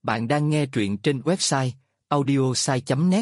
Bạn đang nghe truyện trên website audiosai.net.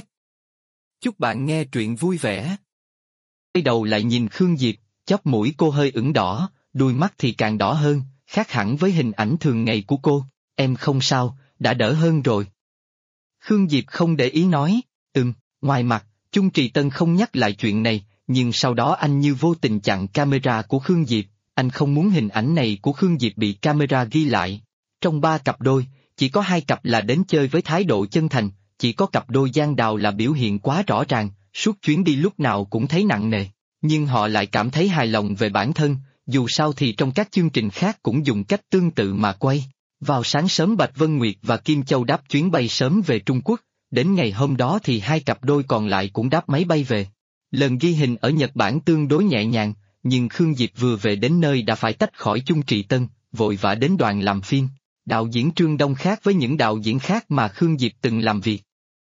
Chúc bạn nghe truyện vui vẻ. Quay đầu lại nhìn Khương Diệp, chóp mũi cô hơi ửng đỏ, đôi mắt thì càng đỏ hơn, khác hẳn với hình ảnh thường ngày của cô. Em không sao, đã đỡ hơn rồi. Khương Diệp không để ý nói, ngoài mặt, Chung Trì Tân không nhắc lại chuyện này, nhưng sau đó anh như vô tình chặn camera của Khương Diệp, anh không muốn hình ảnh này của Khương Diệp bị camera ghi lại. Trong 3 cặp đôi, chỉ có 2 cặp là đến chơi với thái độ chân thành, chỉ có cặp đôi Giang Đào là biểu hiện quá rõ ràng, suốt chuyến đi lúc nào cũng thấy nặng nề, nhưng họ lại cảm thấy hài lòng về bản thân, dù sao thì trong các chương trình khác cũng dùng cách tương tự mà quay. Vào sáng sớm Bạch Vân Nguyệt và Kim Châu đáp chuyến bay sớm về Trung Quốc, đến ngày hôm đó thì 2 cặp đôi còn lại cũng đáp máy bay về. Lần ghi hình ở Nhật Bản tương đối nhẹ nhàng, nhưng Khương Diệp vừa về đến nơi đã phải tách khỏi Chung Trì Tân, vội vã đến đoàn làm phim. Đạo diễn Trương Đông khác với những đạo diễn khác mà Khương Diệp từng làm việc.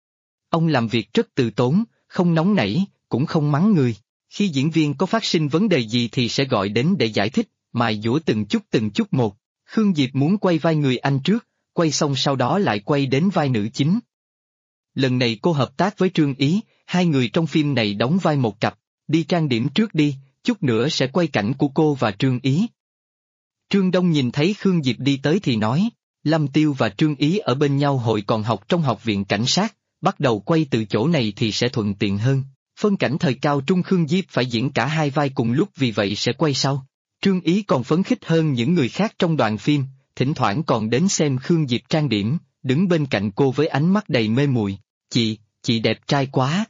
Ông làm việc rất từ tốn, không nóng nảy, cũng không mắng người. Khi diễn viên có phát sinh vấn đề gì thì sẽ gọi đến để giải thích, mài dũa từng chút một. Khương Diệp muốn quay vai người anh trước, quay xong sau đó lại quay đến vai nữ chính. Lần này cô hợp tác với Trương Ý, 2 người trong phim này đóng vai một cặp, đi trang điểm trước đi, chút nữa sẽ quay cảnh của cô và Trương Ý. Trương Đông nhìn thấy Khương Diệp đi tới thì nói, Lâm Tiêu và Trương Ý ở bên nhau hồi còn học trong học viện cảnh sát, bắt đầu quay từ chỗ này thì sẽ thuận tiện hơn. Phân cảnh thời cao trung Khương Diệp phải diễn cả 2 vai cùng lúc vì vậy sẽ quay sau. Trương Ý còn phấn khích hơn những người khác trong đoàn phim, thỉnh thoảng còn đến xem Khương Diệp trang điểm, đứng bên cạnh cô với ánh mắt đầy mê muội. Chị đẹp trai quá.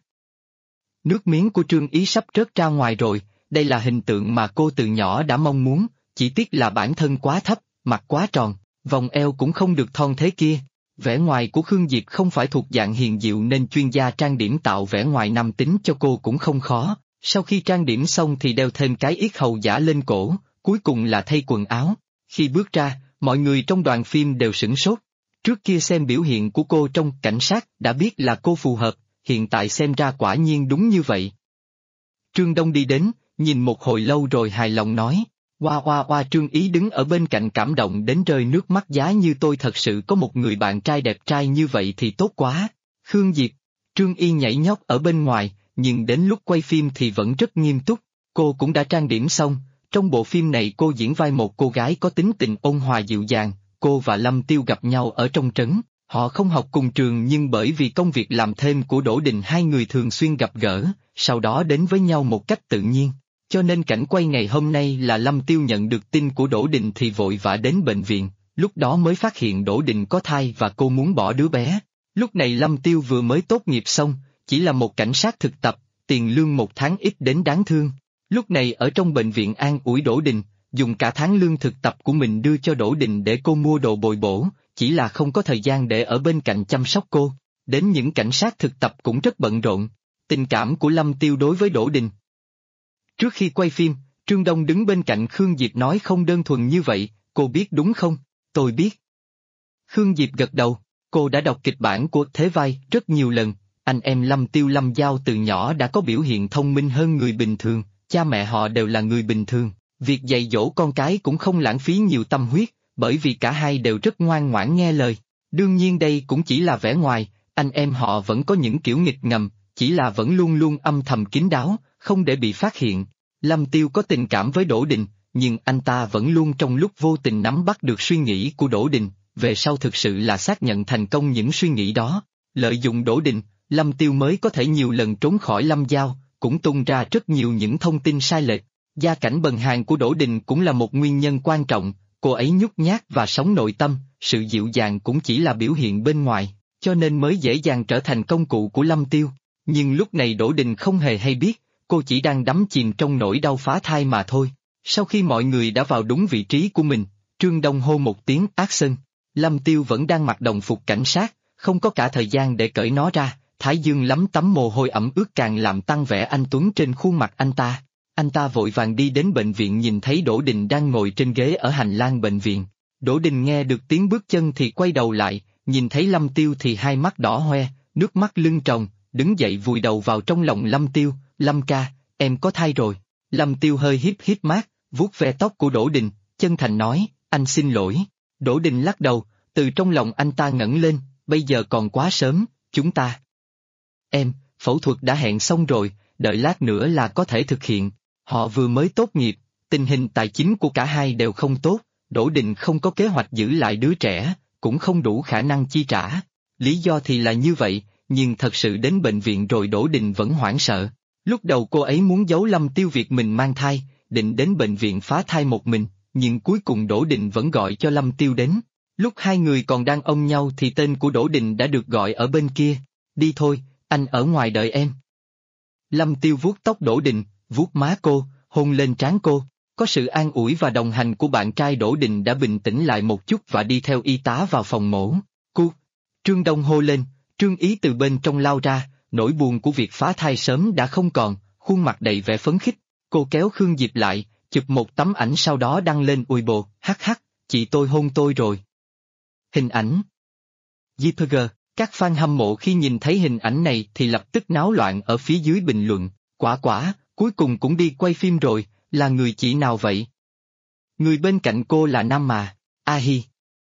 Nước miếng của Trương Ý sắp rớt ra ngoài rồi, đây là hình tượng mà cô từ nhỏ đã mong muốn, chỉ tiếc là bản thân quá thấp, mặt quá tròn, vòng eo cũng không được thon thế kia. Vẻ ngoài của Khương Diệp không phải thuộc dạng hiền diệu nên chuyên gia trang điểm tạo vẻ ngoài nam tính cho cô cũng không khó, sau khi trang điểm xong thì đeo thêm cái yết hầu giả lên cổ, cuối cùng là thay quần áo. Khi bước ra, mọi người trong đoàn phim đều sửng sốt. Trước kia xem biểu hiện của cô trong cảnh sát đã biết là cô phù hợp, hiện tại xem ra quả nhiên đúng như vậy. Trương Đông đi đến, nhìn một hồi lâu rồi hài lòng nói, Hoa Trương Ý đứng ở bên cạnh cảm động đến rơi nước mắt, giá như tôi thật sự có một người bạn trai đẹp trai như vậy thì tốt quá. Khương Diệp, Trương Y nhảy nhót ở bên ngoài, nhưng đến lúc quay phim thì vẫn rất nghiêm túc, cô cũng đã trang điểm xong, trong bộ phim này cô diễn vai một cô gái có tính tình ôn hòa dịu dàng, cô và Lâm Tiêu gặp nhau ở trong trấn, họ không học cùng trường nhưng bởi vì công việc làm thêm của Đỗ Đình 2 người thường xuyên gặp gỡ, sau đó đến với nhau một cách tự nhiên. Cho nên cảnh quay ngày hôm nay là Lâm Tiêu nhận được tin của Đỗ Đình thì vội vã đến bệnh viện, lúc đó mới phát hiện Đỗ Đình có thai và cô muốn bỏ đứa bé. Lúc này Lâm Tiêu vừa mới tốt nghiệp xong, chỉ là một cảnh sát thực tập, tiền lương 1 tháng ít đến đáng thương. Lúc này ở trong bệnh viện an ủi Đỗ Đình, dùng cả tháng lương thực tập của mình đưa cho Đỗ Đình để cô mua đồ bồi bổ, chỉ là không có thời gian để ở bên cạnh chăm sóc cô. Đến những cảnh sát thực tập cũng rất bận rộn. Tình cảm của Lâm Tiêu đối với Đỗ Đình. Trước khi quay phim, Trương Đông đứng bên cạnh Khương Diệp nói không đơn thuần như vậy, cô biết đúng không? Tôi biết. Khương Diệp gật đầu, cô đã đọc kịch bản của thế vai rất nhiều lần, anh em Lâm Tiêu Lâm Giao từ nhỏ đã có biểu hiện thông minh hơn người bình thường, cha mẹ họ đều là người bình thường, việc dạy dỗ con cái cũng không lãng phí nhiều tâm huyết, bởi vì cả hai đều rất ngoan ngoãn nghe lời. Đương nhiên đây cũng chỉ là vẻ ngoài, anh em họ vẫn có những kiểu nghịch ngầm, chỉ là vẫn luôn luôn âm thầm kín đáo, không để bị phát hiện. Lâm Tiêu có tình cảm với Đỗ Đình, nhưng anh ta vẫn luôn trong lúc vô tình nắm bắt được suy nghĩ của Đỗ Đình, về sau thực sự là xác nhận thành công những suy nghĩ đó. Lợi dụng Đỗ Đình, Lâm Tiêu mới có thể nhiều lần trốn khỏi Lâm Giao, cũng tung ra rất nhiều những thông tin sai lệch. Gia cảnh bần hàn của Đỗ Đình cũng là một nguyên nhân quan trọng, cô ấy nhút nhát và sống nội tâm, sự dịu dàng cũng chỉ là biểu hiện bên ngoài, cho nên mới dễ dàng trở thành công cụ của Lâm Tiêu. Nhưng lúc này Đỗ Đình không hề hay biết, cô chỉ đang đắm chìm trong nỗi đau phá thai mà thôi. Sau khi mọi người đã vào đúng vị trí của mình, Trương Đông hô một tiếng action. Lâm Tiêu vẫn đang mặc đồng phục cảnh sát, không có cả thời gian để cởi nó ra, thái dương lấm tấm mồ hôi ẩm ướt càng làm tăng vẻ anh tuấn trên khuôn mặt anh ta. Anh ta vội vàng đi đến bệnh viện nhìn thấy Đỗ Đình đang ngồi trên ghế ở hành lang bệnh viện. Đỗ Đình nghe được tiếng bước chân thì quay đầu lại, nhìn thấy Lâm Tiêu thì hai mắt đỏ hoe, nước mắt lưng tròng, đứng dậy vùi đầu vào trong lòng Lâm Tiêu. Lâm ca, em có thai rồi. Lâm Tiêu hơi híp mắt, vuốt ve tóc của Đỗ Đình, chân thành nói, anh xin lỗi. Đỗ Đình lắc đầu, Từ trong lòng anh ta ngẩng lên, bây giờ còn quá sớm, chúng ta. Phẫu thuật đã hẹn xong rồi, đợi lát nữa là có thể thực hiện. Họ vừa mới tốt nghiệp, tình hình tài chính của cả hai đều không tốt, Đỗ Đình không có kế hoạch giữ lại đứa trẻ, cũng không đủ khả năng chi trả. Lý do thì là như vậy, nhưng thật sự đến bệnh viện rồi Đỗ Đình vẫn hoảng sợ. Lúc đầu cô ấy muốn giấu Lâm Tiêu việc mình mang thai, định đến bệnh viện phá thai một mình, nhưng cuối cùng Đỗ Đình vẫn gọi cho Lâm Tiêu đến. Lúc hai người còn đang ôm nhau thì tên của Đỗ Đình đã được gọi ở bên kia. Đi thôi, anh ở ngoài đợi em. Lâm Tiêu vuốt tóc Đỗ Đình, vuốt má cô, hôn lên trán cô. Có sự an ủi và đồng hành của bạn trai Đỗ Đình đã bình tĩnh lại một chút và đi theo y tá vào phòng mổ. Trương Đông hô lên, Trương Ý từ bên trong lao ra, nỗi buồn của việc phá thai sớm đã không còn, khuôn mặt đầy vẻ phấn khích. Cô kéo Khương Diệp lại, chụp một tấm ảnh sau đó đăng lên Weibo, chị tôi hôn tôi rồi. Hình ảnh JPG, các fan hâm mộ khi nhìn thấy hình ảnh này thì lập tức náo loạn ở phía dưới bình luận, quả, cuối cùng cũng đi quay phim rồi, là người chị nào vậy? Người bên cạnh cô là nam mà, hi.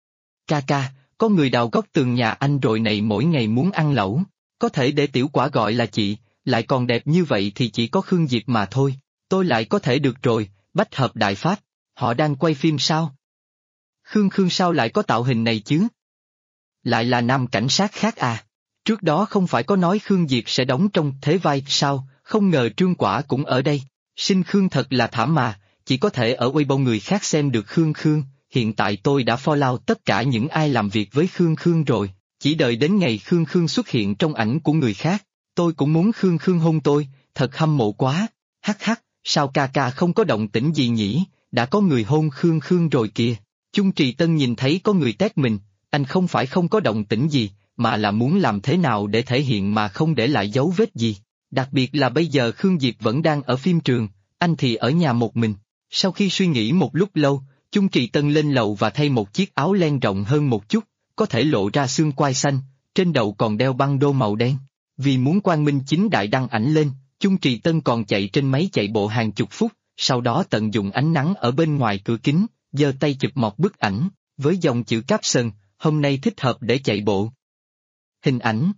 Ca, có người đào góc tường nhà anh rồi này mỗi ngày muốn ăn lẩu, có thể để tiểu quả gọi là chị, lại còn đẹp như vậy thì chỉ có Khương Diệp mà thôi, tôi lại có thể được rồi, bách hợp đại phát, họ đang quay phim sao? Khương sao lại có tạo hình này chứ? Lại là nam cảnh sát khác à? Trước đó không phải có nói Khương Diệp sẽ đóng trong thế vai sao, không ngờ Trương Quả cũng ở đây, sinh Khương thật là thảm mà, chỉ có thể ở Weibo người khác xem được Khương, hiện tại tôi đã follow tất cả những ai làm việc với Khương rồi, chỉ đợi đến ngày Khương xuất hiện trong ảnh của người khác, tôi cũng muốn Khương hôn tôi, thật hâm mộ quá, sao ca không có động tĩnh gì nhỉ, đã có người hôn Khương rồi kìa. Chung Trì Tân nhìn thấy có người tag mình, anh không phải không có động tĩnh gì, mà là muốn làm thế nào để thể hiện mà không để lại dấu vết gì. Đặc biệt là bây giờ Khương Diệp vẫn đang ở phim trường, anh thì ở nhà một mình. Sau khi suy nghĩ một lúc lâu, Chung Trì Tân lên lầu và thay một chiếc áo len rộng hơn một chút, có thể lộ ra xương quai xanh, trên đầu còn đeo băng đô màu đen. Vì muốn quang minh chính đại đăng ảnh lên, Chung Trì Tân còn chạy trên máy chạy bộ hàng chục phút, sau đó tận dụng ánh nắng ở bên ngoài cửa kính, giơ tay chụp một bức ảnh, với dòng chữ caption, hôm nay thích hợp để chạy bộ. Hình ảnh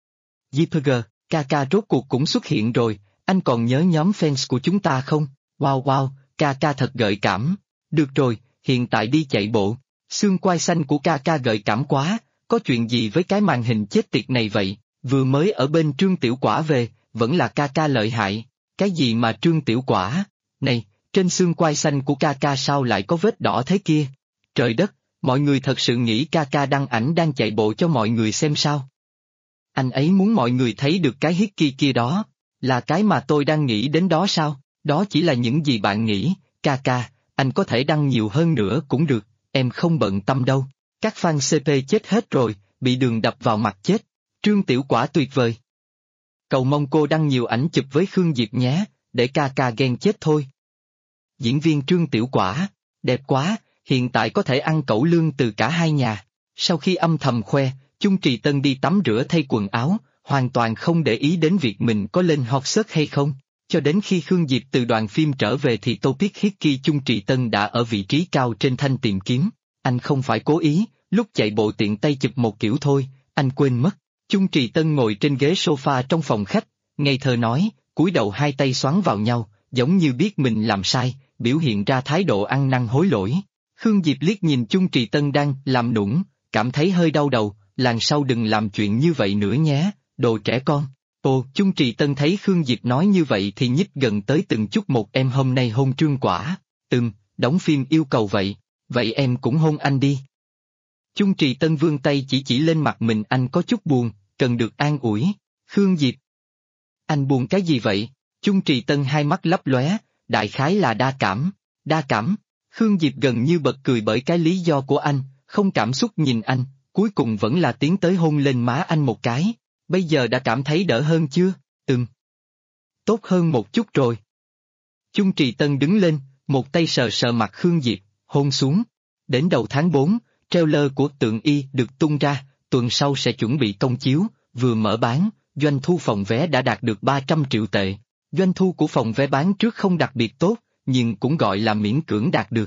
JPG, ca rốt cuộc cũng xuất hiện rồi, anh còn nhớ nhóm fans của chúng ta không? Wow, ca thật gợi cảm. Được rồi, hiện tại đi chạy bộ. Xương quai xanh của ca gợi cảm quá, có chuyện gì với cái màn hình chết tiệt này vậy? Vừa mới ở bên Trương Tiểu Quả về, vẫn là ca lợi hại. Cái gì mà Trương Tiểu Quả? Này, trên xương quai xanh của ca sao lại có vết đỏ thế kia? Trời đất, mọi người thật sự nghĩ ca đăng ảnh đang chạy bộ cho mọi người xem sao? Anh ấy muốn mọi người thấy được cái hickey kia đó, là cái mà tôi đang nghĩ đến đó sao? Đó chỉ là những gì bạn nghĩ, ca, anh có thể đăng nhiều hơn nữa cũng được, em không bận tâm đâu. Các fan CP chết hết rồi, bị đường đập vào mặt chết. Trương Tiểu Quả tuyệt vời. Cầu mong cô đăng nhiều ảnh chụp với Khương Diệp nhé, để ca ghen chết thôi. Diễn viên Trương Tiểu Quả, đẹp quá, hiện tại có thể ăn cẩu lương từ cả hai nhà. Sau khi âm thầm khoe, Chung Trì Tân đi tắm rửa thay quần áo, hoàn toàn không để ý đến việc mình có lên hot search hay không. Cho đến khi Khương Diệp từ đoàn phim trở về thì topic hickey Chung Trì Tân đã ở vị trí cao trên thanh tìm kiếm. Anh không phải cố ý, lúc chạy bộ tiện tay chụp một kiểu thôi, anh quên mất. Chung Trì Tân ngồi trên ghế sofa trong phòng khách, ngây thơ nói, cúi đầu hai tay xoắn vào nhau, giống như biết mình làm sai, biểu hiện ra thái độ ăn năn hối lỗi. Khương Diệp liếc nhìn Chung Trì Tân đang làm nũng, cảm thấy hơi đau đầu, lần sau đừng làm chuyện như vậy nữa nhé, đồ trẻ con. Chung Trì Tân thấy Khương Diệp nói như vậy thì nhích gần tới từng chút một, em hôm nay hôn Trương Quả. Đóng phim yêu cầu vậy em cũng hôn anh đi. Chung Trì Tân vươn tay chỉ lên mặt mình, anh có chút buồn, cần được an ủi. Khương Diệp. Anh buồn cái gì vậy? Chung Trì Tân hai mắt lấp lóe, đại khái là đa cảm. Khương Diệp gần như bật cười bởi cái lý do của anh, không cảm xúc nhìn anh, cuối cùng vẫn là tiến tới hôn lên má anh một cái. Bây giờ đã cảm thấy đỡ hơn chưa? Tốt hơn một chút rồi. Chung Trì Tân đứng lên, một tay sờ mặt Khương Diệp, hôn xuống. Đến đầu tháng 4, trailer của Tượng Y được tung ra, tuần sau sẽ chuẩn bị công chiếu, vừa mở bán, doanh thu phòng vé đã đạt được 300 triệu tệ. Doanh thu của phòng vé bán trước không đặc biệt tốt, nhưng cũng gọi là miễn cưỡng đạt được.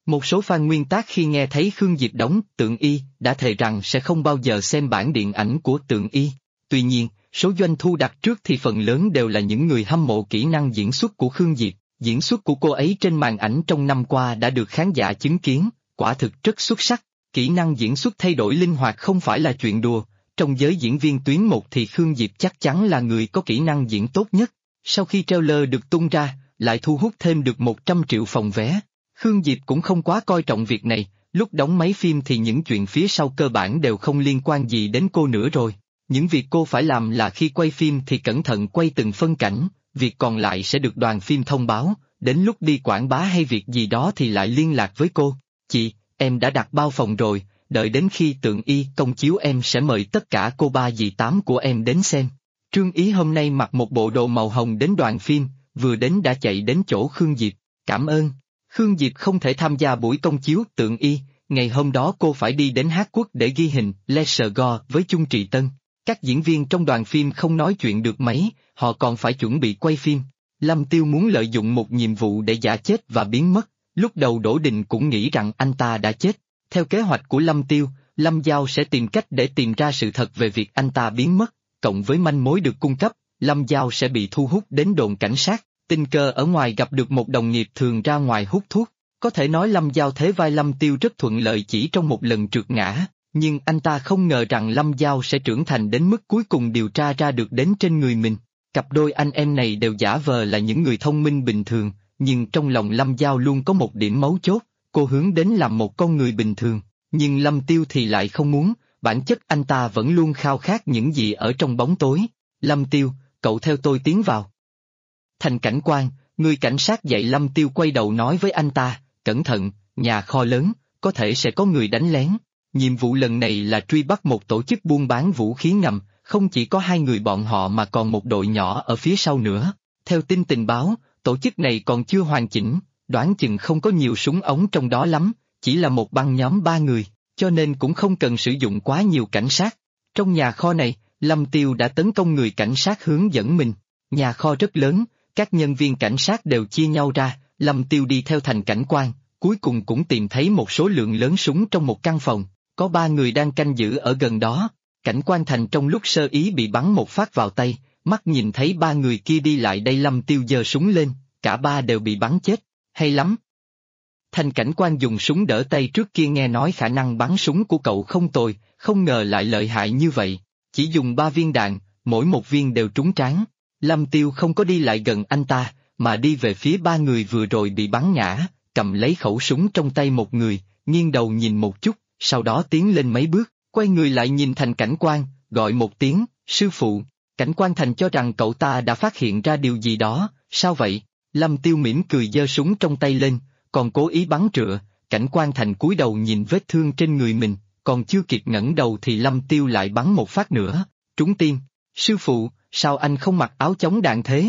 Một số fan nguyên tác khi nghe thấy Khương Diệp đóng Tượng Y đã thề rằng sẽ không bao giờ xem bản điện ảnh của Tượng Y. Tuy nhiên, số doanh thu đặt trước thì phần lớn đều là những người hâm mộ kỹ năng diễn xuất của Khương Diệp. Diễn xuất của cô ấy trên màn ảnh trong năm qua đã được khán giả chứng kiến, quả thực rất xuất sắc. Kỹ năng diễn xuất thay đổi linh hoạt không phải là chuyện đùa, trong giới diễn viên tuyến một thì Khương Diệp chắc chắn là người có kỹ năng diễn tốt nhất. Sau khi trailer được tung ra, lại thu hút thêm được 100 triệu phòng vé. Khương Diệp cũng không quá coi trọng việc này, lúc đóng mấy phim thì những chuyện phía sau cơ bản đều không liên quan gì đến cô nữa rồi. Những việc cô phải làm là khi quay phim thì cẩn thận quay từng phân cảnh, việc còn lại sẽ được đoàn phim thông báo, đến lúc đi quảng bá hay việc gì đó thì lại liên lạc với cô. Chị, em đã đặt bao phòng rồi, đợi đến khi Tượng Y công chiếu em sẽ mời tất cả cô ba dì tám của em đến xem. Trương Ý hôm nay mặc một bộ đồ màu hồng đến đoàn phim, vừa đến đã chạy đến chỗ Khương Diệp, cảm ơn. Khương Diệp không thể tham gia buổi công chiếu Tượng Y, ngày hôm đó cô phải đi đến Hát Quốc để ghi hình Leisure Go với Chung Trì Tân. Các diễn viên trong đoàn phim không nói chuyện được mấy, họ còn phải chuẩn bị quay phim. Lâm Tiêu muốn lợi dụng một nhiệm vụ để giả chết và biến mất, lúc đầu Đỗ Đình cũng nghĩ rằng anh ta đã chết. Theo kế hoạch của Lâm Tiêu, Lâm Giao sẽ tìm cách để tìm ra sự thật về việc anh ta biến mất, cộng với manh mối được cung cấp, Lâm Giao sẽ bị thu hút đến đồn cảnh sát, tình cờ ở ngoài gặp được một đồng nghiệp thường ra ngoài hút thuốc. Có thể nói Lâm Giao thế vai Lâm Tiêu rất thuận lợi chỉ trong một lần trượt ngã, nhưng anh ta không ngờ rằng Lâm Giao sẽ trưởng thành đến mức cuối cùng điều tra ra được đến trên người mình. Cặp đôi anh em này đều giả vờ là những người thông minh bình thường, nhưng trong lòng Lâm Giao luôn có một điểm mấu chốt, cô hướng đến làm một con người bình thường, nhưng Lâm Tiêu thì lại không muốn, bản chất anh ta vẫn luôn khao khát những gì ở trong bóng tối. Lâm Tiêu, cậu theo tôi tiến vào. Thành cảnh quan, người cảnh sát dạy Lâm Tiêu quay đầu nói với anh ta, cẩn thận, nhà kho lớn, có thể sẽ có người đánh lén. Nhiệm vụ lần này là truy bắt một tổ chức buôn bán vũ khí ngầm, không chỉ có hai người bọn họ mà còn một đội nhỏ ở phía sau nữa. Theo tin tình báo, tổ chức này còn chưa hoàn chỉnh, đoán chừng không có nhiều súng ống trong đó lắm, chỉ là một băng nhóm 3 người, cho nên cũng không cần sử dụng quá nhiều cảnh sát. Trong nhà kho này, Lâm Tiêu đã tấn công người cảnh sát hướng dẫn mình. Nhà kho rất lớn, các nhân viên cảnh sát đều chia nhau ra, Lâm Tiêu đi theo thành cảnh quan, cuối cùng cũng tìm thấy một số lượng lớn súng trong một căn phòng, có 3 người đang canh giữ ở gần đó. Cảnh quan Thành trong lúc sơ ý bị bắn một phát vào tay, mắt nhìn thấy 3 người kia đi lại đây Lâm Tiêu giơ súng lên, cả 3 đều bị bắn chết, hay lắm. Thành cảnh quan dùng súng đỡ tay trước kia nghe nói khả năng bắn súng của cậu không tồi, không ngờ lại lợi hại như vậy, chỉ dùng 3 viên đạn, mỗi một viên đều trúng trán. Lâm Tiêu không có đi lại gần anh ta, mà đi về phía 3 người vừa rồi bị bắn ngã, cầm lấy khẩu súng trong tay một người, nghiêng đầu nhìn một chút, sau đó tiến lên mấy bước, quay người lại nhìn Thành cảnh quan, gọi một tiếng, sư phụ. Cảnh quan Thành cho rằng cậu ta đã phát hiện ra điều gì đó, sao vậy? Lâm Tiêu mỉm cười giơ súng trong tay lên, còn cố ý bắn trựa. Cảnh quan Thành cúi đầu nhìn vết thương trên người mình, còn chưa kịp ngẩng đầu thì Lâm Tiêu lại bắn một phát nữa, trúng tim. Sư phụ, sao anh không mặc áo chống đạn thế?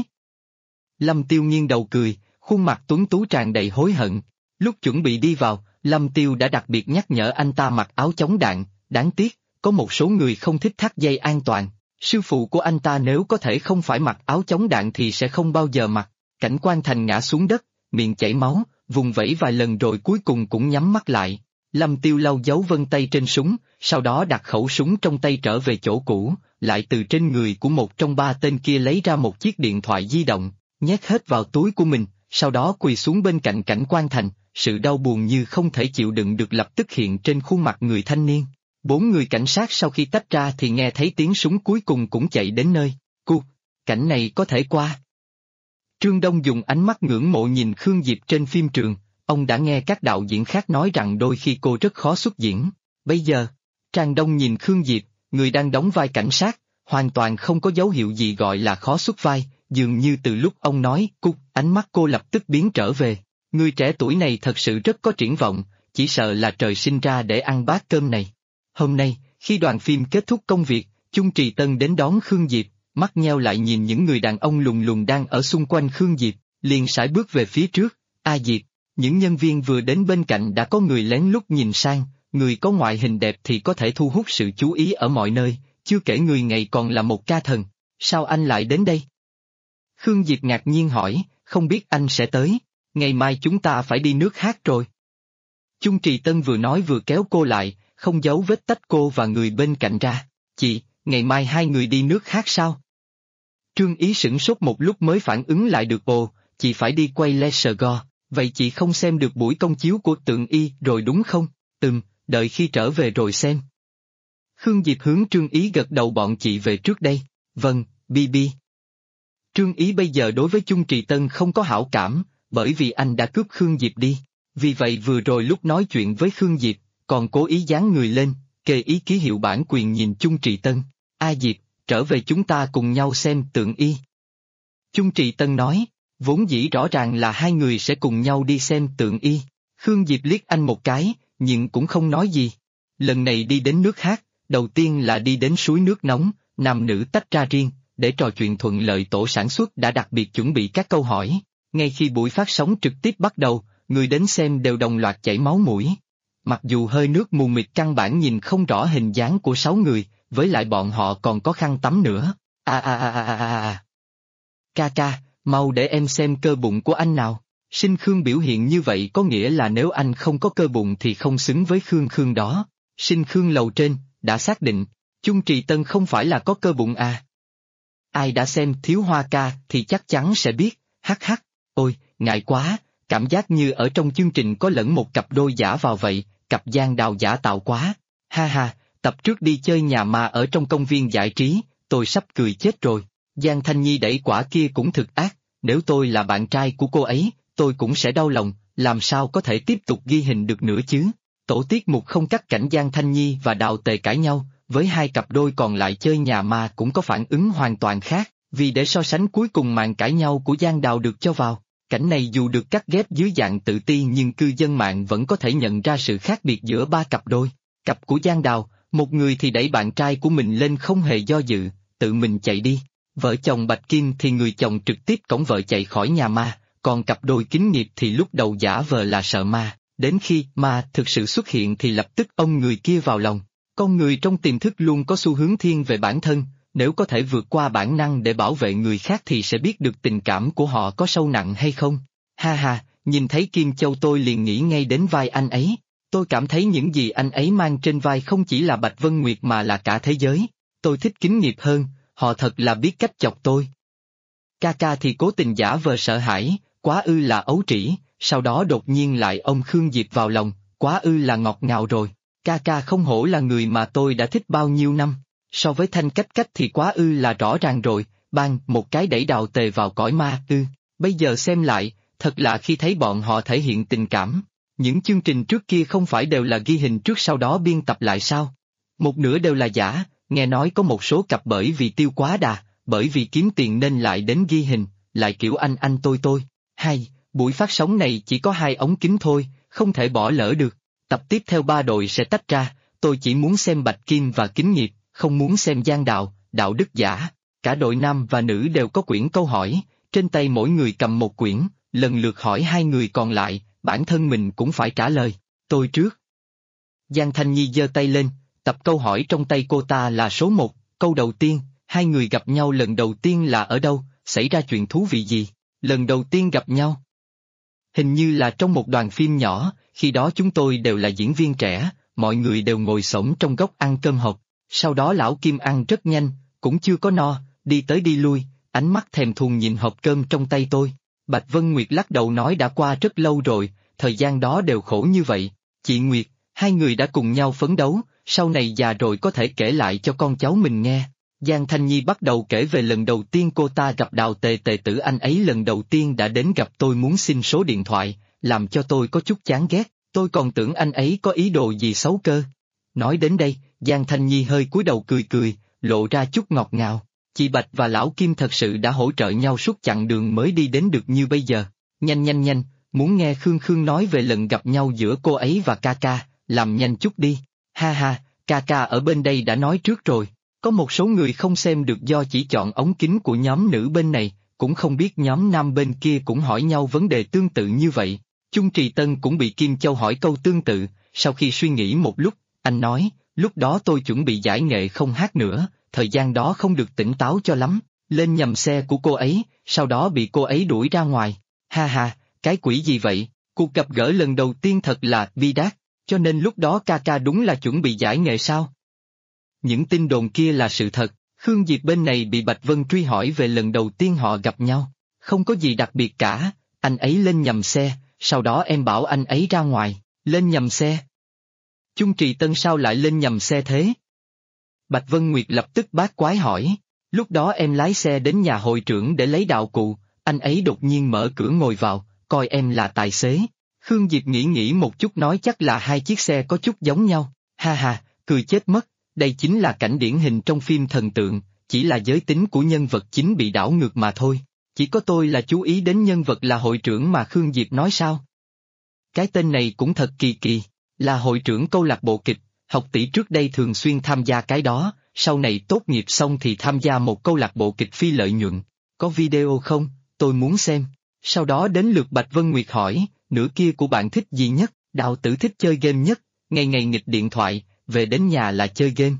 Lâm Tiêu nghiêng đầu cười, khuôn mặt tuấn tú tràn đầy hối hận. Lúc chuẩn bị đi vào, Lâm Tiêu đã đặc biệt nhắc nhở anh ta mặc áo chống đạn, đáng tiếc, có một số người không thích thắt dây an toàn. Sư phụ của anh ta nếu có thể không phải mặc áo chống đạn thì sẽ không bao giờ mặc. Cảnh quan Thành ngã xuống đất, miệng chảy máu, vùng vẫy vài lần rồi cuối cùng cũng nhắm mắt lại. Lâm Tiêu lau dấu vân tay trên súng, sau đó đặt khẩu súng trong tay trở về chỗ cũ, lại từ trên người của một trong 3 tên kia lấy ra một chiếc điện thoại di động, nhét hết vào túi của mình, sau đó quỳ xuống bên cạnh cảnh quan Thành, sự đau buồn như không thể chịu đựng được lập tức hiện trên khuôn mặt người thanh niên. 4 người cảnh sát sau khi tách ra thì nghe thấy tiếng súng cuối cùng cũng chạy đến nơi. Cảnh này có thể qua. Trương Đông dùng ánh mắt ngưỡng mộ nhìn Khương Diệp trên phim trường, ông đã nghe các đạo diễn khác nói rằng đôi khi cô rất khó xuất diễn. Bây giờ, Trang Đông nhìn Khương Diệp, người đang đóng vai cảnh sát, hoàn toàn không có dấu hiệu gì gọi là khó xuất vai, dường như từ lúc ông nói ánh mắt cô lập tức biến trở về. Người trẻ tuổi này thật sự rất có triển vọng, chỉ sợ là trời sinh ra để ăn bát cơm này. Hôm nay, khi đoàn phim kết thúc công việc, Chung Trì Tân đến đón Khương Diệp, mắt nheo lại nhìn những người đàn ông lùng lùng đang ở xung quanh Khương Diệp, liền sải bước về phía trước. A Diệp, những nhân viên vừa đến bên cạnh đã có người lén lút nhìn sang, người có ngoại hình đẹp thì có thể thu hút sự chú ý ở mọi nơi, chưa kể người ngày còn là một ca thần. Sao anh lại đến đây? Khương Diệp ngạc nhiên hỏi, không biết anh sẽ tới, ngày mai chúng ta phải đi nước hát rồi. Chung Trì Tân vừa nói vừa kéo cô lại, không giấu vết tách cô và người bên cạnh ra. Chị, ngày mai hai người đi nước khác sao? Trương Ý sửng sốt một lúc mới phản ứng lại được ồ, chị phải đi quay Le Saigon, vậy chị không xem được buổi công chiếu của Tượng Y rồi đúng không? Đợi khi trở về rồi xem. Khương Diệp hướng Trương Ý gật đầu bọn chị về trước đây. Vâng, Bibi. Trương Ý bây giờ đối với Chung Trì Tân không có hảo cảm, bởi vì anh đã cướp Khương Diệp đi. Vì vậy vừa rồi lúc nói chuyện với Khương Diệp, còn cố ý dán người lên, kê ý ký hiệu bản quyền nhìn Chung Trì Tân. A Diệp, trở về chúng ta cùng nhau xem Tượng Y. Chung Trì Tân nói, vốn dĩ rõ ràng là hai người sẽ cùng nhau đi xem Tượng Y. Khương Diệp liếc anh một cái, nhưng cũng không nói gì. Lần này đi đến nước khác, đầu tiên là đi đến suối nước nóng, nam nữ tách ra riêng, để trò chuyện thuận lợi. Tổ sản xuất đã đặc biệt chuẩn bị các câu hỏi. Ngay khi buổi phát sóng trực tiếp bắt đầu, người đến xem đều đồng loạt chảy máu mũi. Mặc dù hơi nước mù mịt căn bản nhìn không rõ hình dáng của 6 người, với lại bọn họ còn có khăn tắm nữa. Ca, mau để em xem cơ bụng của anh nào. Sinh Khương biểu hiện như vậy có nghĩa là nếu anh không có cơ bụng thì không xứng với Khương đó. Sinh Khương lầu trên, đã xác định, Chung Trì Tân không phải là có cơ bụng à. Ai đã xem Thiếu Hoa Ca thì chắc chắn sẽ biết, hắc. Ôi, ngại quá, cảm giác như ở trong chương trình có lẫn một cặp đôi giả vào vậy, cặp Giang Đào giả tạo quá. Ha, tập trước đi chơi nhà ma ở trong công viên giải trí, tôi sắp cười chết rồi. Giang Thanh Nhi đẩy quả kia cũng thực ác, nếu tôi là bạn trai của cô ấy, tôi cũng sẽ đau lòng, làm sao có thể tiếp tục ghi hình được nữa chứ. Tổ tiết mục không cắt cảnh Giang Thanh Nhi và Đào Tề cãi nhau, với hai cặp đôi còn lại chơi nhà ma cũng có phản ứng hoàn toàn khác, vì để so sánh cuối cùng màn cãi nhau của Giang Đào được cho vào. Cảnh này dù được cắt ghép dưới dạng tự ti nhưng cư dân mạng vẫn có thể nhận ra sự khác biệt giữa ba cặp đôi. Cặp của Giang Đào, một người thì đẩy bạn trai của mình lên không hề do dự, tự mình chạy đi. Vợ chồng Bạch Kim thì người chồng trực tiếp cõng vợ chạy khỏi nhà ma, còn cặp đôi Kính Nghiệp thì lúc đầu giả vờ là sợ ma, đến khi ma thực sự xuất hiện thì lập tức ôm người kia vào lòng. Con người trong tiềm thức luôn có xu hướng thiên về bản thân, nếu có thể vượt qua bản năng để bảo vệ người khác thì sẽ biết được tình cảm của họ có sâu nặng hay không. Ha, nhìn thấy Kim Châu tôi liền nghĩ ngay đến vai anh ấy. Tôi cảm thấy những gì anh ấy mang trên vai không chỉ là Bạch Vân Nguyệt mà là cả thế giới. Tôi thích Kính Nghiệp hơn, họ thật là biết cách chọc tôi. Ca thì cố tình giả vờ sợ hãi, quá ư là ấu trĩ, sau đó đột nhiên lại ôm Khương Diệp vào lòng, quá ư là ngọt ngào rồi. Ca không hổ là người mà tôi đã thích bao nhiêu năm, so với Thanh Cách thì quá ư là rõ ràng rồi, bang một cái đẩy Đào Tề vào cõi ma ư. Bây giờ xem lại, thật lạ khi thấy bọn họ thể hiện tình cảm. Những chương trình trước kia không phải đều là ghi hình trước sau đó biên tập lại sao? Một nửa đều là giả, nghe nói có một số cặp bởi vì tiêu quá đà, bởi vì kiếm tiền nên lại đến ghi hình, lại kiểu anh tôi. Hay, buổi phát sóng này chỉ có 2 ống kính thôi, không thể bỏ lỡ được. Tập tiếp theo 3 đội sẽ tách ra, tôi chỉ muốn xem Bạch Kim và Kính Nghiệp, không muốn xem Giang Đào, Đạo Đức Giả. Cả đội nam và nữ đều có quyển câu hỏi, trên tay mỗi người cầm một quyển, lần lượt hỏi 2 người còn lại, bản thân mình cũng phải trả lời. Tôi trước. Giang Thanh Nhi giơ tay lên, tập câu hỏi trong tay cô ta là số 1, câu đầu tiên, 2 người gặp nhau lần đầu tiên là ở đâu, xảy ra chuyện thú vị gì? Lần đầu tiên gặp nhau. Hình như là trong một đoàn phim nhỏ, khi đó chúng tôi đều là diễn viên trẻ, mọi người đều ngồi xổm trong góc ăn cơm hộp. Sau đó lão Kim ăn rất nhanh, cũng chưa có no, đi tới đi lui, ánh mắt thèm thuồng nhìn hộp cơm trong tay tôi. Bạch Vân Nguyệt lắc đầu nói đã qua rất lâu rồi, thời gian đó đều khổ như vậy. Chị Nguyệt, 2 người đã cùng nhau phấn đấu, sau này già rồi có thể kể lại cho con cháu mình nghe. Giang Thanh Nhi bắt đầu kể về lần đầu tiên cô ta gặp Đào Tề tử anh ấy lần đầu tiên đã đến gặp tôi muốn xin số điện thoại, làm cho tôi có chút chán ghét, tôi còn tưởng anh ấy có ý đồ gì xấu cơ. Nói đến đây, Giang Thanh Nhi hơi cúi đầu cười, lộ ra chút ngọt ngào. Chị Bạch và Lão Kim thật sự đã hỗ trợ nhau suốt chặng đường mới đi đến được như bây giờ. Nhanh, muốn nghe Khương nói về lần gặp nhau giữa cô ấy và Ca, làm nhanh chút đi. Ha, Ca ở bên đây đã nói trước rồi. Có một số người không xem được do chỉ chọn ống kính của nhóm nữ bên này, cũng không biết nhóm nam bên kia cũng hỏi nhau vấn đề tương tự như vậy. Chung Trì Tân cũng bị Kim Châu hỏi câu tương tự, sau khi suy nghĩ một lúc, anh nói, lúc đó tôi chuẩn bị giải nghệ không hát nữa, thời gian đó không được tỉnh táo cho lắm, lên nhầm xe của cô ấy, sau đó bị cô ấy đuổi ra ngoài. Ha, cái quỷ gì vậy? Cuộc gặp gỡ lần đầu tiên thật là bi đát, cho nên lúc đó ca ca đúng là chuẩn bị giải nghệ sao? Những tin đồn kia là sự thật, Khương Diệp bên này bị Bạch Vân truy hỏi về lần đầu tiên họ gặp nhau. Không có gì đặc biệt cả, anh ấy lên nhầm xe, sau đó em bảo anh ấy ra ngoài, lên nhầm xe. Chung Trì Tân sao lại lên nhầm xe thế? Bạch Vân Nguyệt lập tức bát quái hỏi, lúc đó em lái xe đến nhà hội trưởng để lấy đạo cụ, anh ấy đột nhiên mở cửa ngồi vào, coi em là tài xế. Khương Diệp nghĩ một chút nói chắc là hai chiếc xe có chút giống nhau, ha ha, cười chết mất, đây chính là cảnh điển hình trong phim thần tượng, chỉ là giới tính của nhân vật chính bị đảo ngược mà thôi. Chỉ có tôi là chú ý đến nhân vật là hội trưởng mà Khương Diệp nói sao? Cái tên này cũng thật kỳ kỳ, là hội trưởng câu lạc bộ kịch, học tỷ trước đây thường xuyên tham gia cái đó, sau này tốt nghiệp xong thì tham gia một câu lạc bộ kịch phi lợi nhuận. Có video không? Tôi muốn xem. Sau đó đến lượt Bạch Vân Nguyệt hỏi, nửa kia của bạn thích gì nhất? Đạo tử thích chơi game nhất, ngày ngày nghịch điện thoại, về đến nhà là chơi game.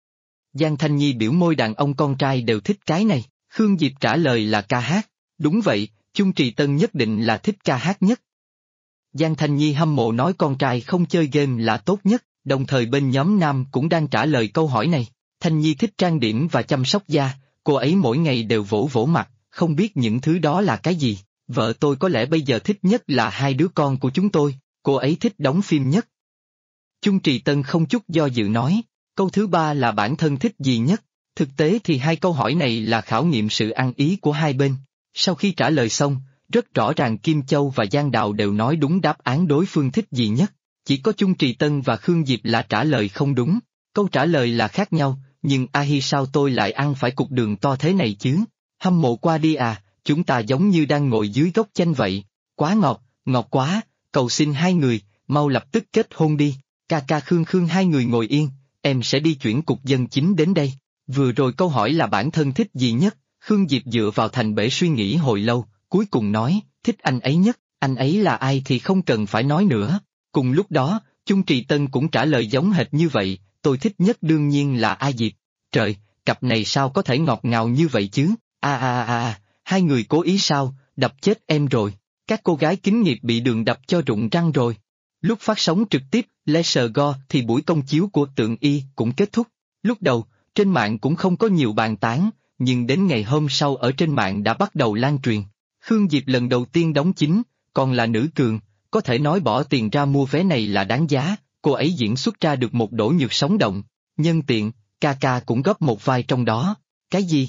Giang Thanh Nhi biểu môi đàn ông con trai đều thích cái này, Khương Diệp trả lời là ca hát. Đúng vậy, Chung Trì Tân nhất định là thích ca hát nhất. Giang Thanh Nhi hâm mộ nói con trai không chơi game là tốt nhất, đồng thời bên nhóm nam cũng đang trả lời câu hỏi này. Thanh Nhi thích trang điểm và chăm sóc da, cô ấy mỗi ngày đều vỗ vỗ mặt, không biết những thứ đó là cái gì. Vợ tôi có lẽ bây giờ thích nhất là hai đứa con của chúng tôi, cô ấy thích đóng phim nhất. Chung Trì Tân không chút do dự nói, câu thứ ba là bản thân thích gì nhất. Thực tế thì hai câu hỏi này là khảo nghiệm sự ăn ý của hai bên. Sau khi trả lời xong, rất rõ ràng Kim Châu và Giang Đạo đều nói đúng đáp án đối phương thích gì nhất. Chỉ có Chung Trì Tân và Khương Diệp là trả lời không đúng. Câu trả lời là khác nhau, nhưng Hi sao tôi lại ăn phải cục đường to thế này chứ? Hâm mộ qua đi à, chúng ta giống như đang ngồi dưới gốc chanh vậy. Quá ngọt, ngọt quá, cầu xin hai người, mau lập tức kết hôn đi. Ca ca Khương Khương hai người ngồi yên, em sẽ đi chuyển cục dân chính đến đây. Vừa rồi câu hỏi là bản thân thích gì nhất, Khương Diệp dựa vào thành bể suy nghĩ hồi lâu, cuối cùng nói, thích anh ấy nhất, anh ấy là ai thì không cần phải nói nữa. Cùng lúc đó, Chung Trì Tân cũng trả lời giống hệt như vậy, tôi thích nhất đương nhiên là A Diệp. Trời, cặp này sao có thể ngọt ngào như vậy chứ, hai người cố ý sao, đập chết em rồi, các cô gái kính nghiệp bị đường đập cho rụng răng rồi. Lúc phát sóng trực tiếp, Leisure Go thì buổi công chiếu của Tượng Y cũng kết thúc. Lúc đầu, trên mạng cũng không có nhiều bàn tán, nhưng đến ngày hôm sau ở trên mạng đã bắt đầu lan truyền. Khương Diệp lần đầu tiên đóng chính, còn là nữ cường, có thể nói bỏ tiền ra mua vé này là đáng giá, cô ấy diễn xuất ra được một Đỗ Nhược sống động. Nhân tiện, ca ca cũng góp một vai trong đó. Cái gì?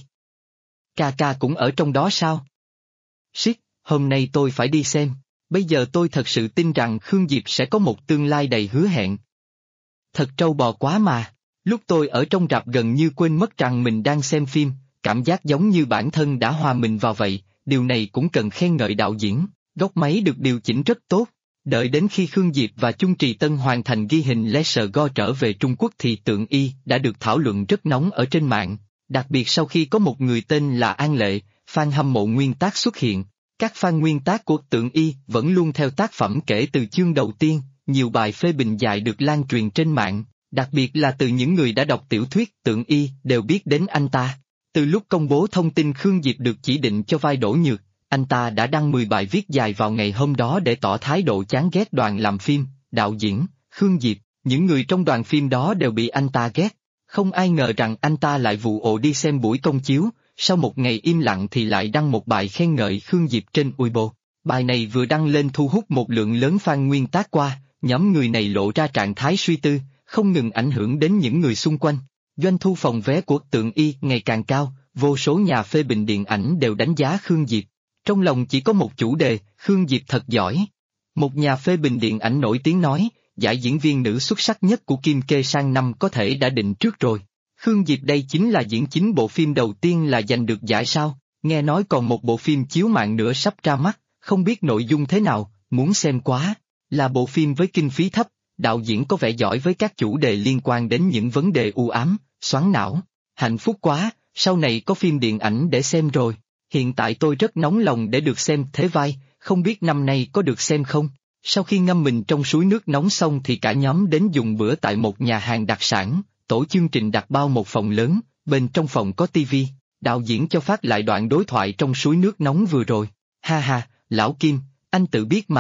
Ca ca cũng ở trong đó sao? Shit, hôm nay tôi phải đi xem. Bây giờ tôi thật sự tin rằng Khương Diệp sẽ có một tương lai đầy hứa hẹn. Thật trâu bò quá mà. Lúc tôi ở trong rạp gần như quên mất rằng mình đang xem phim, cảm giác giống như bản thân đã hòa mình vào vậy, điều này cũng cần khen ngợi đạo diễn, góc máy được điều chỉnh rất tốt. Đợi đến khi Khương Diệp và Chung Trì Tân hoàn thành ghi hình Leisure Go trở về Trung Quốc thì Tượng Y đã được thảo luận rất nóng ở trên mạng, đặc biệt sau khi có một người tên là An Lệ, fan hâm mộ nguyên tác xuất hiện. Các fan nguyên tác của Tượng Y vẫn luôn theo tác phẩm kể từ chương đầu tiên, nhiều bài phê bình dài được lan truyền trên mạng, đặc biệt là từ những người đã đọc tiểu thuyết Tượng Y đều biết đến anh ta. Từ lúc công bố thông tin Khương Diệp được chỉ định cho vai Đỗ Nhược, anh ta đã đăng 10 bài viết dài vào ngày hôm đó để tỏ thái độ chán ghét đoàn làm phim, đạo diễn, Khương Diệp, những người trong đoàn phim đó đều bị anh ta ghét. Không ai ngờ rằng anh ta lại vụ ồ đi xem buổi công chiếu, sau một ngày im lặng thì lại đăng một bài khen ngợi Khương Diệp trên Weibo. Bài này vừa đăng lên thu hút một lượng lớn fan nguyên tác qua, nhóm người này lộ ra trạng thái suy tư, không ngừng ảnh hưởng đến những người xung quanh. Doanh thu phòng vé của Tượng Y ngày càng cao, vô số nhà phê bình điện ảnh đều đánh giá Khương Diệp. Trong lòng chỉ có một chủ đề, Khương Diệp thật giỏi. Một nhà phê bình điện ảnh nổi tiếng nói, giải diễn viên nữ xuất sắc nhất của Kim Kê sang năm có thể đã định trước rồi. Khương Diệp đây chính là diễn chính bộ phim đầu tiên là giành được giải sao, nghe nói còn một bộ phim chiếu mạng nữa sắp ra mắt, không biết nội dung thế nào, muốn xem quá. Là bộ phim với kinh phí thấp, đạo diễn có vẻ giỏi với các chủ đề liên quan đến những vấn đề u ám, xoắn não. Hạnh phúc quá, sau này có phim điện ảnh để xem rồi. Hiện tại tôi rất nóng lòng để được xem thế vai, không biết năm nay có được xem không? Sau khi ngâm mình trong suối nước nóng xong thì cả nhóm đến dùng bữa tại một nhà hàng đặc sản, tổ chương trình đặt bao một phòng lớn, bên trong phòng có tivi, đạo diễn cho phát lại đoạn đối thoại trong suối nước nóng vừa rồi. Ha ha, lão Kim, anh tự biết mà,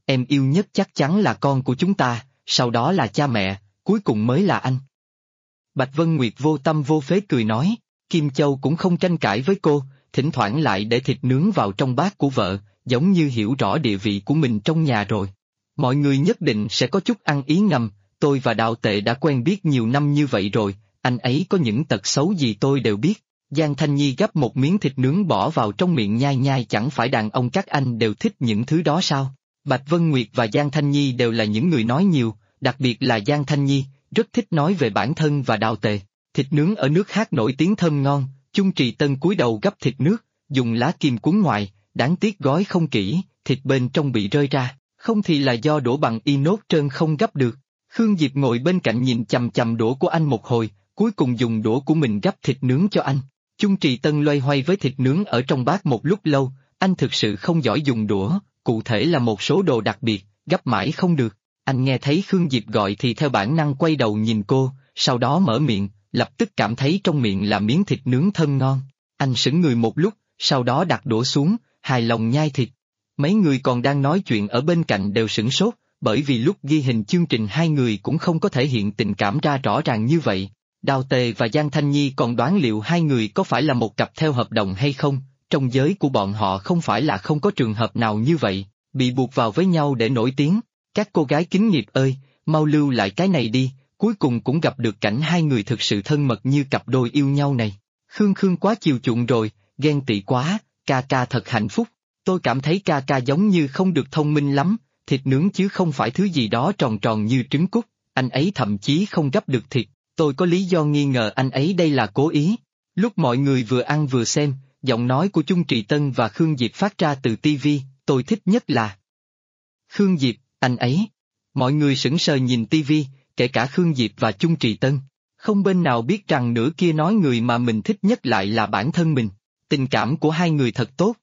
em yêu nhất chắc chắn là con của chúng ta, sau đó là cha mẹ, cuối cùng mới là anh. Bạch Vân Nguyệt vô tâm vô phế cười nói, Kim Châu cũng không tranh cãi với cô, thỉnh thoảng lại để thịt nướng vào trong bát của vợ, giống như hiểu rõ địa vị của mình trong nhà rồi. Mọi người nhất định sẽ có chút ăn ý ngầm, tôi và Đào Tệ đã quen biết nhiều năm như vậy rồi, anh ấy có những tật xấu gì tôi đều biết. Giang Thanh Nhi gắp một miếng thịt nướng bỏ vào trong miệng nhai nhai, chẳng phải đàn ông các anh đều thích những thứ đó sao? Bạch Vân Nguyệt và Giang Thanh Nhi đều là những người nói nhiều, đặc biệt là Giang Thanh Nhi, rất thích nói về bản thân và Đào Tề. Thịt nướng ở nước khác nổi tiếng thơm ngon, Chung Trì Tân cúi đầu gắp thịt nước, dùng lá kim cuốn ngoài, đáng tiếc gói không kỹ, thịt bên trong bị rơi ra, không thì là do đũa bằng inox trơn không gắp được. Khương Diệp ngồi bên cạnh nhìn chằm chằm đũa của anh một hồi, cuối cùng dùng đũa của mình gắp thịt nướng cho anh. Chung Trì Tân loay hoay với thịt nướng ở trong bát một lúc lâu, anh thực sự không giỏi dùng đũa, cụ thể là một số đồ đặc biệt, gắp mãi không được. Anh nghe thấy Khương Diệp gọi thì theo bản năng quay đầu nhìn cô, sau đó mở miệng, lập tức cảm thấy trong miệng là miếng thịt nướng thơm ngon. Anh sững người một lúc, sau đó đặt đũa xuống, hài lòng nhai thịt. Mấy người còn đang nói chuyện ở bên cạnh đều sửng sốt, bởi vì lúc ghi hình chương trình hai người cũng không có thể hiện tình cảm ra rõ ràng như vậy. Đào Tề và Giang Thanh Nhi còn đoán liệu hai người có phải là một cặp theo hợp đồng hay không, trong giới của bọn họ không phải là không có trường hợp nào như vậy, bị buộc vào với nhau để nổi tiếng. Các cô gái kính nghiệp ơi, mau lưu lại cái này đi, cuối cùng cũng gặp được cảnh hai người thực sự thân mật như cặp đôi yêu nhau này. Khương quá chiều chuộng rồi, ghen tị quá, ca ca thật hạnh phúc, tôi cảm thấy ca ca giống như không được thông minh lắm, thịt nướng chứ không phải thứ gì đó tròn tròn như trứng cút, anh ấy thậm chí không gắp được thịt, tôi có lý do nghi ngờ anh ấy đây là cố ý. Lúc mọi người vừa ăn vừa xem, giọng nói của Chung Trì Tân và Khương Diệp phát ra từ tivi, tôi thích nhất là Khương Diệp, anh ấy. Mọi người sững sờ nhìn tivi, kể cả Khương Diệp và Chung Trì Tân. Không bên nào biết rằng nửa kia nói người mà mình thích nhất lại là bản thân mình. Tình cảm của hai người thật tốt.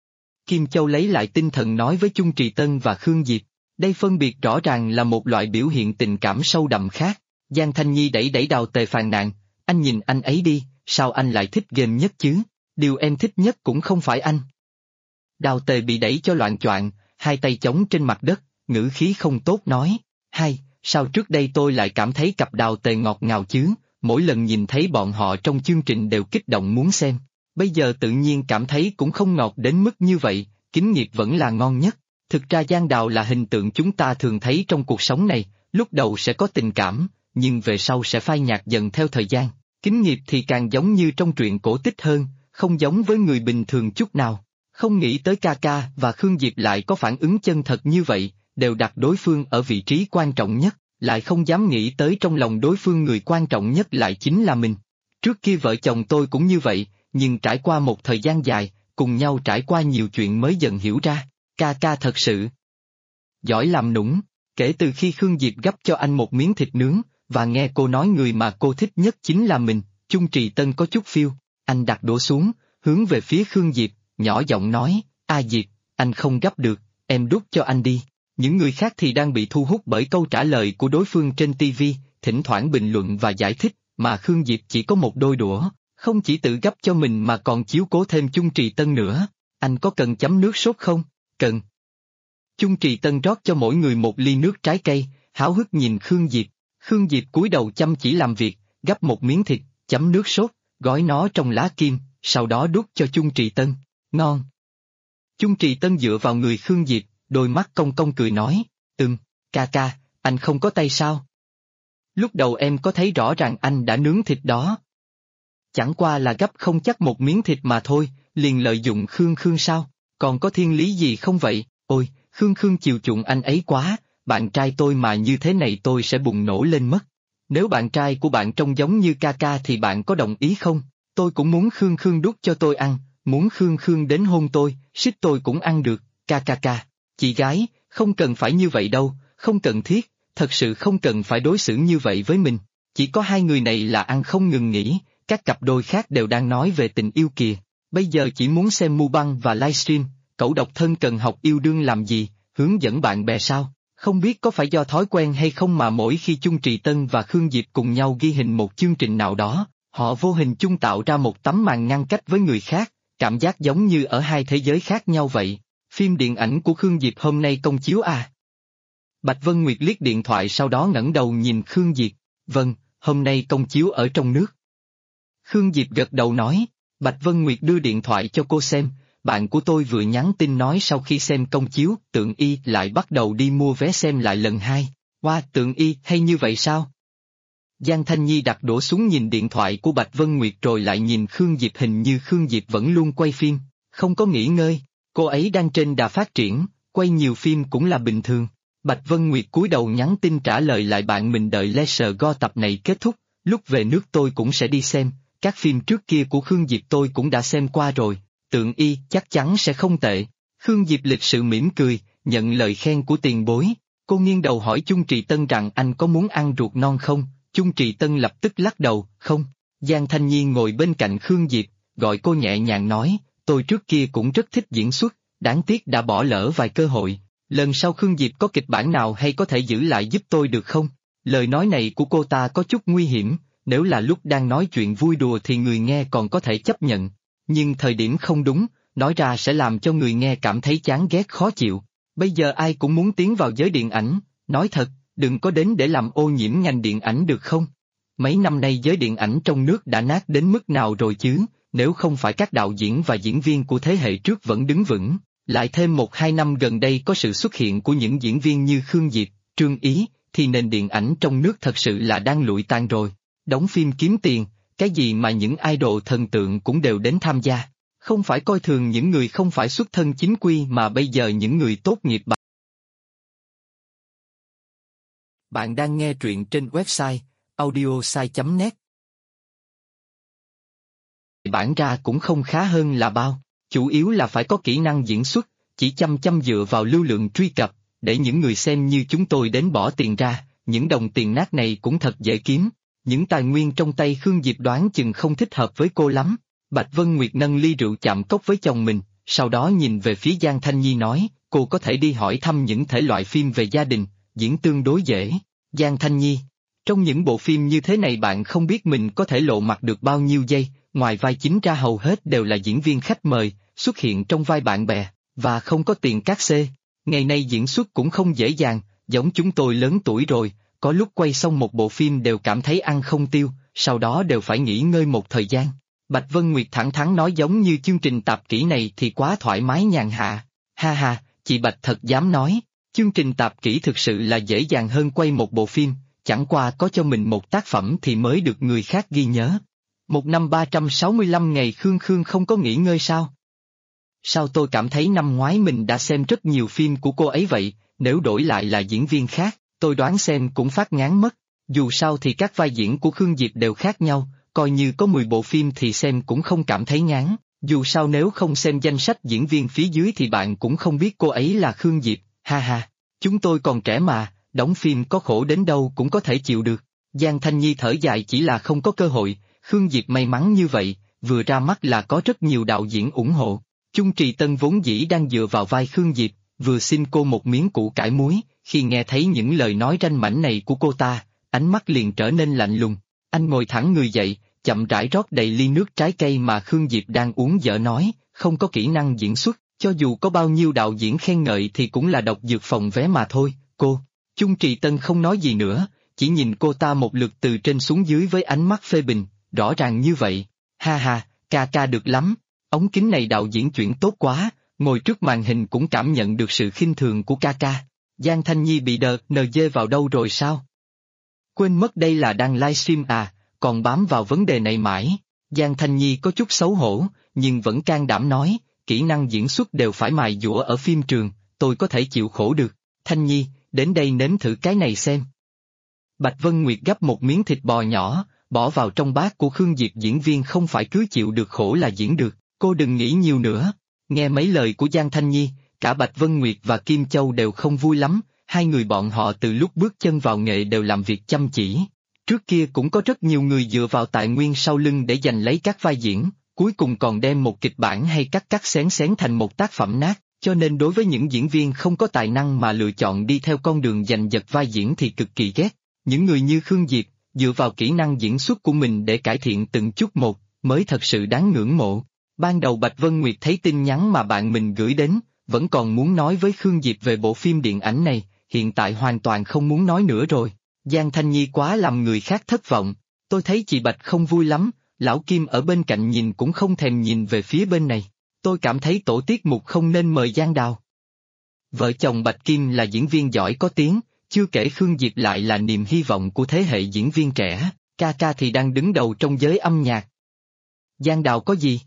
Kim Châu lấy lại tinh thần nói với Chung Trì Tân và Khương Diệp, đây phân biệt rõ ràng là một loại biểu hiện tình cảm sâu đậm khác. Giang Thanh Nhi đẩy Đào Tề phàn nàn, anh nhìn anh ấy đi, sao anh lại thích game nhất chứ, điều em thích nhất cũng không phải anh. Đào Tề bị đẩy cho loạng choạng, hai tay chống trên mặt đất, ngữ khí không tốt nói, sao trước đây tôi lại cảm thấy cặp Đào Tề ngọt ngào chứ, mỗi lần nhìn thấy bọn họ trong chương trình đều kích động muốn xem, bây giờ tự nhiên cảm thấy cũng không ngọt đến mức như vậy, Kính Nghiệp vẫn là ngon nhất. Thực ra Giang Đào là hình tượng chúng ta thường thấy trong cuộc sống này, lúc đầu sẽ có tình cảm, nhưng về sau sẽ phai nhạt dần theo thời gian. Kính Nghiệp thì càng giống như trong truyện cổ tích hơn, không giống với người bình thường chút nào. Không nghĩ tới ca ca và Khương Diệp lại có phản ứng chân thật như vậy, đều đặt đối phương ở vị trí quan trọng nhất, lại không dám nghĩ tới trong lòng đối phương người quan trọng nhất lại chính là mình. Trước kia vợ chồng tôi cũng như vậy, nhưng trải qua một thời gian dài, cùng nhau trải qua nhiều chuyện mới dần hiểu ra, ca ca thật sự giỏi làm nũng. Kể từ khi Khương Diệp gắp cho anh một miếng thịt nướng, và nghe cô nói người mà cô thích nhất chính là mình, Chung Trì Tân có chút phiêu, anh đặt đũa xuống, hướng về phía Khương Diệp, nhỏ giọng nói, Diệp, anh không gắp được, em đút cho anh đi. Những người khác thì đang bị thu hút bởi câu trả lời của đối phương trên TV, thỉnh thoảng bình luận và giải thích, mà Khương Diệp chỉ có một đôi đũa, không chỉ tự gắp cho mình mà còn chiếu cố thêm Chung Trì Tân nữa. Anh có cần chấm nước sốt không? Cần. Chung Trì Tân rót cho mỗi người một ly nước trái cây, háo hức nhìn Khương Diệp. Khương Diệp cúi đầu chăm chỉ làm việc, gắp một miếng thịt, chấm nước sốt, gói nó trong lá kim, sau đó đút cho Chung Trì Tân. Ngon. Chung Trì Tân dựa vào người Khương Diệp, đôi mắt cong cong cười nói, ca ca, anh không có tay sao? Lúc đầu em có thấy rõ ràng anh đã nướng thịt đó. Chẳng qua là gắp không chắc một miếng thịt mà thôi, liền lợi dụng Khương sao, còn có thiên lý gì không vậy? Ôi, Khương chiều chuộng anh ấy quá, bạn trai tôi mà như thế này tôi sẽ bùng nổ lên mất. Nếu bạn trai của bạn trông giống như ca ca thì bạn có đồng ý không? Tôi cũng muốn Khương đút cho tôi ăn, muốn Khương đến hôn tôi, xích tôi cũng ăn được, ca. Chị gái, không cần phải như vậy đâu, không cần thiết, thật sự không cần phải đối xử như vậy với mình. Chỉ có hai người này là ăn không ngừng nghỉ, các cặp đôi khác đều đang nói về tình yêu kìa. Bây giờ chỉ muốn xem mukbang và livestream, cậu độc thân cần học yêu đương làm gì, hướng dẫn bạn bè sao? Không biết có phải do thói quen hay không mà mỗi khi Chung Trì Tân và Khương Diệp cùng nhau ghi hình một chương trình nào đó, họ vô hình chung tạo ra một tấm màn ngăn cách với người khác, cảm giác giống như ở hai thế giới khác nhau vậy. Phim điện ảnh của Khương Diệp hôm nay công chiếu à? Bạch Vân Nguyệt liếc điện thoại sau đó ngẩng đầu nhìn Khương Diệp. Vâng, hôm nay công chiếu ở trong nước. Khương Diệp gật đầu nói. Bạch Vân Nguyệt đưa điện thoại cho cô xem. Bạn của tôi vừa nhắn tin nói sau khi xem công chiếu, Tượng Y lại bắt đầu đi mua vé xem lại lần 2. Wow, Tượng Y hay như vậy sao? Giang Thanh Nhi đặt đổ xuống nhìn điện thoại của Bạch Vân Nguyệt rồi lại nhìn Khương Diệp, hình như Khương Diệp vẫn luôn quay phim, không có nghỉ ngơi. Cô ấy đang trên đà phát triển, quay nhiều phim cũng là bình thường. Bạch Vân Nguyệt cúi đầu nhắn tin trả lời lại bạn mình đợi Leisure Go tập này kết thúc, lúc về nước tôi cũng sẽ đi xem, các phim trước kia của Khương Diệp tôi cũng đã xem qua rồi, Tượng Y chắc chắn sẽ không tệ. Khương Diệp lịch sự mỉm cười, nhận lời khen của tiền bối. Cô nghiêng đầu hỏi Chung Trì Tân rằng anh có muốn ăn ruột non không, Chung Trì Tân lập tức lắc đầu, không. Giang Thanh Nhi ngồi bên cạnh Khương Diệp, gọi cô nhẹ nhàng nói, tôi trước kia cũng rất thích diễn xuất, đáng tiếc đã bỏ lỡ vài cơ hội. Lần sau Khương Diệp có kịch bản nào hay có thể giữ lại giúp tôi được không? Lời nói này của cô ta có chút nguy hiểm, nếu là lúc đang nói chuyện vui đùa thì người nghe còn có thể chấp nhận. Nhưng thời điểm không đúng, nói ra sẽ làm cho người nghe cảm thấy chán ghét khó chịu. Bây giờ ai cũng muốn tiến vào giới điện ảnh, nói thật, đừng có đến để làm ô nhiễm ngành điện ảnh được không? Mấy năm nay giới điện ảnh trong nước đã nát đến mức nào rồi chứ, nếu không phải các đạo diễn và diễn viên của thế hệ trước vẫn đứng vững. Lại thêm 1-2 năm gần đây có sự xuất hiện của những diễn viên như Khương Diệp, Trương Ý, thì nền điện ảnh trong nước thật sự là đang lụi tàn rồi. Đóng phim kiếm tiền, cái gì mà những idol thần tượng cũng đều đến tham gia. Không phải coi thường những người không phải xuất thân chính quy mà bây giờ những người tốt nghiệp. Bạn đang nghe truyện trên website audiosai.net. Bản ra cũng không khá hơn là bao. Chủ yếu là phải có kỹ năng diễn xuất, chỉ chăm chăm dựa vào lưu lượng truy cập, để những người xem như chúng tôi đến bỏ tiền ra, những đồng tiền nát này cũng thật dễ kiếm. Những tài nguyên trong tay Khương Diệp đoán chừng không thích hợp với cô lắm. Bạch Vân Nguyệt nâng ly rượu chạm cốc với chồng mình, sau đó nhìn về phía Giang Thanh Nhi nói, cô có thể đi hỏi thăm những thể loại phim về gia đình, diễn tương đối dễ. Giang Thanh Nhi, trong những bộ phim như thế này bạn không biết mình có thể lộ mặt được bao nhiêu giây, ngoài vai chính ra hầu hết đều là diễn viên khách mời, xuất hiện trong vai bạn bè, và không có tiền cát xê. Ngày nay diễn xuất cũng không dễ dàng, giống chúng tôi lớn tuổi rồi, có lúc quay xong một bộ phim đều cảm thấy ăn không tiêu, sau đó đều phải nghỉ ngơi một thời gian. Bạch Vân Nguyệt thẳng thắn nói giống như chương trình tạp kỹ này thì quá thoải mái nhàn hạ. Ha ha, chị Bạch thật dám nói, chương trình tạp kỹ thực sự là dễ dàng hơn quay một bộ phim, chẳng qua có cho mình một tác phẩm thì mới được người khác ghi nhớ. Một năm 365 ngày Khương không có nghỉ ngơi sao? Sao tôi cảm thấy năm ngoái mình đã xem rất nhiều phim của cô ấy vậy, nếu đổi lại là diễn viên khác, tôi đoán xem cũng phát ngán mất. Dù sao thì các vai diễn của Khương Diệp đều khác nhau, coi như có 10 bộ phim thì xem cũng không cảm thấy ngán. Dù sao nếu không xem danh sách diễn viên phía dưới thì bạn cũng không biết cô ấy là Khương Diệp, ha ha. Chúng tôi còn trẻ mà, đóng phim có khổ đến đâu cũng có thể chịu được. Giang Thanh Nhi thở dài chỉ là không có cơ hội, Khương Diệp may mắn như vậy, vừa ra mắt là có rất nhiều đạo diễn ủng hộ. Chung Trì Tân vốn dĩ đang dựa vào vai Khương Diệp, vừa xin cô một miếng củ cải muối, khi nghe thấy những lời nói ranh mãnh này của cô ta, ánh mắt liền trở nên lạnh lùng. Anh ngồi thẳng người dậy, chậm rãi rót đầy ly nước trái cây mà Khương Diệp đang uống dở nói, không có kỹ năng diễn xuất, cho dù có bao nhiêu đạo diễn khen ngợi thì cũng là độc dược phòng vé mà thôi, cô. Chung Trì Tân không nói gì nữa, chỉ nhìn cô ta một lượt từ trên xuống dưới với ánh mắt phê bình, rõ ràng như vậy. Ha ha, ca được lắm, ống kính này đạo diễn chuyển tốt quá, ngồi trước màn hình cũng cảm nhận được sự khinh thường của ca. Giang Thanh Nhi bị đờ NG vào đâu rồi sao? Quên mất đây là đang livestream à, còn bám vào vấn đề này mãi. Giang Thanh Nhi có chút xấu hổ, nhưng vẫn can đảm nói, kỹ năng diễn xuất đều phải mài dũa ở phim trường, tôi có thể chịu khổ được. Thanh Nhi, đến đây nếm thử cái này xem. Bạch Vân Nguyệt gắp một miếng thịt bò nhỏ, bỏ vào trong bát của Khương Diệp. Diễn viên không phải cứ chịu được khổ là diễn được, cô đừng nghĩ nhiều nữa. Nghe mấy lời của Giang Thanh Nhi, cả Bạch Vân Nguyệt và Kim Châu đều không vui lắm, hai người bọn họ từ lúc bước chân vào nghề đều làm việc chăm chỉ. Trước kia cũng có rất nhiều người dựa vào tài nguyên sau lưng để giành lấy các vai diễn, cuối cùng còn đem một kịch bản hay cắt xén thành một tác phẩm nát, cho nên đối với những diễn viên không có tài năng mà lựa chọn đi theo con đường giành giật vai diễn thì cực kỳ ghét. Những người như Khương Diệp, dựa vào kỹ năng diễn xuất của mình để cải thiện từng chút một, mới thật sự đáng ngưỡng mộ. Ban đầu Bạch Vân Nguyệt thấy tin nhắn mà bạn mình gửi đến, vẫn còn muốn nói với Khương Diệp về bộ phim điện ảnh này, hiện tại hoàn toàn không muốn nói nữa rồi. Giang Thanh Nhi quá làm người khác thất vọng, tôi thấy chị Bạch không vui lắm, lão Kim ở bên cạnh nhìn cũng không thèm nhìn về phía bên này. Tôi cảm thấy tổ tiết mục không nên mời Giang Đào. Vợ chồng Bạch Kim là diễn viên giỏi có tiếng, chưa kể Khương Diệp lại là niềm hy vọng của thế hệ diễn viên trẻ, ca ca thì đang đứng đầu trong giới âm nhạc. Giang Đào có gì?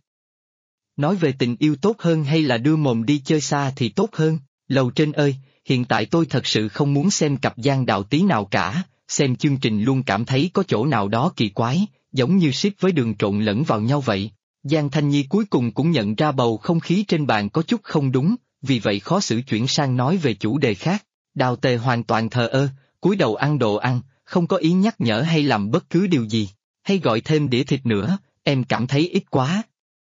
Nói về tình yêu tốt hơn hay là đưa mồm đi chơi xa thì tốt hơn? Lầu trên ơi, hiện tại tôi thật sự không muốn xem cặp Giang Đào tí nào cả, xem chương trình luôn cảm thấy có chỗ nào đó kỳ quái, giống như ship với đường trộn lẫn vào nhau vậy. Giang Thanh Nhi cuối cùng cũng nhận ra bầu không khí trên bàn có chút không đúng, vì vậy khó xử chuyển sang nói về chủ đề khác. Đào Tề hoàn toàn thờ ơ, cúi đầu ăn đồ ăn, không có ý nhắc nhở hay làm bất cứ điều gì, hay gọi thêm đĩa thịt nữa, em cảm thấy ít quá.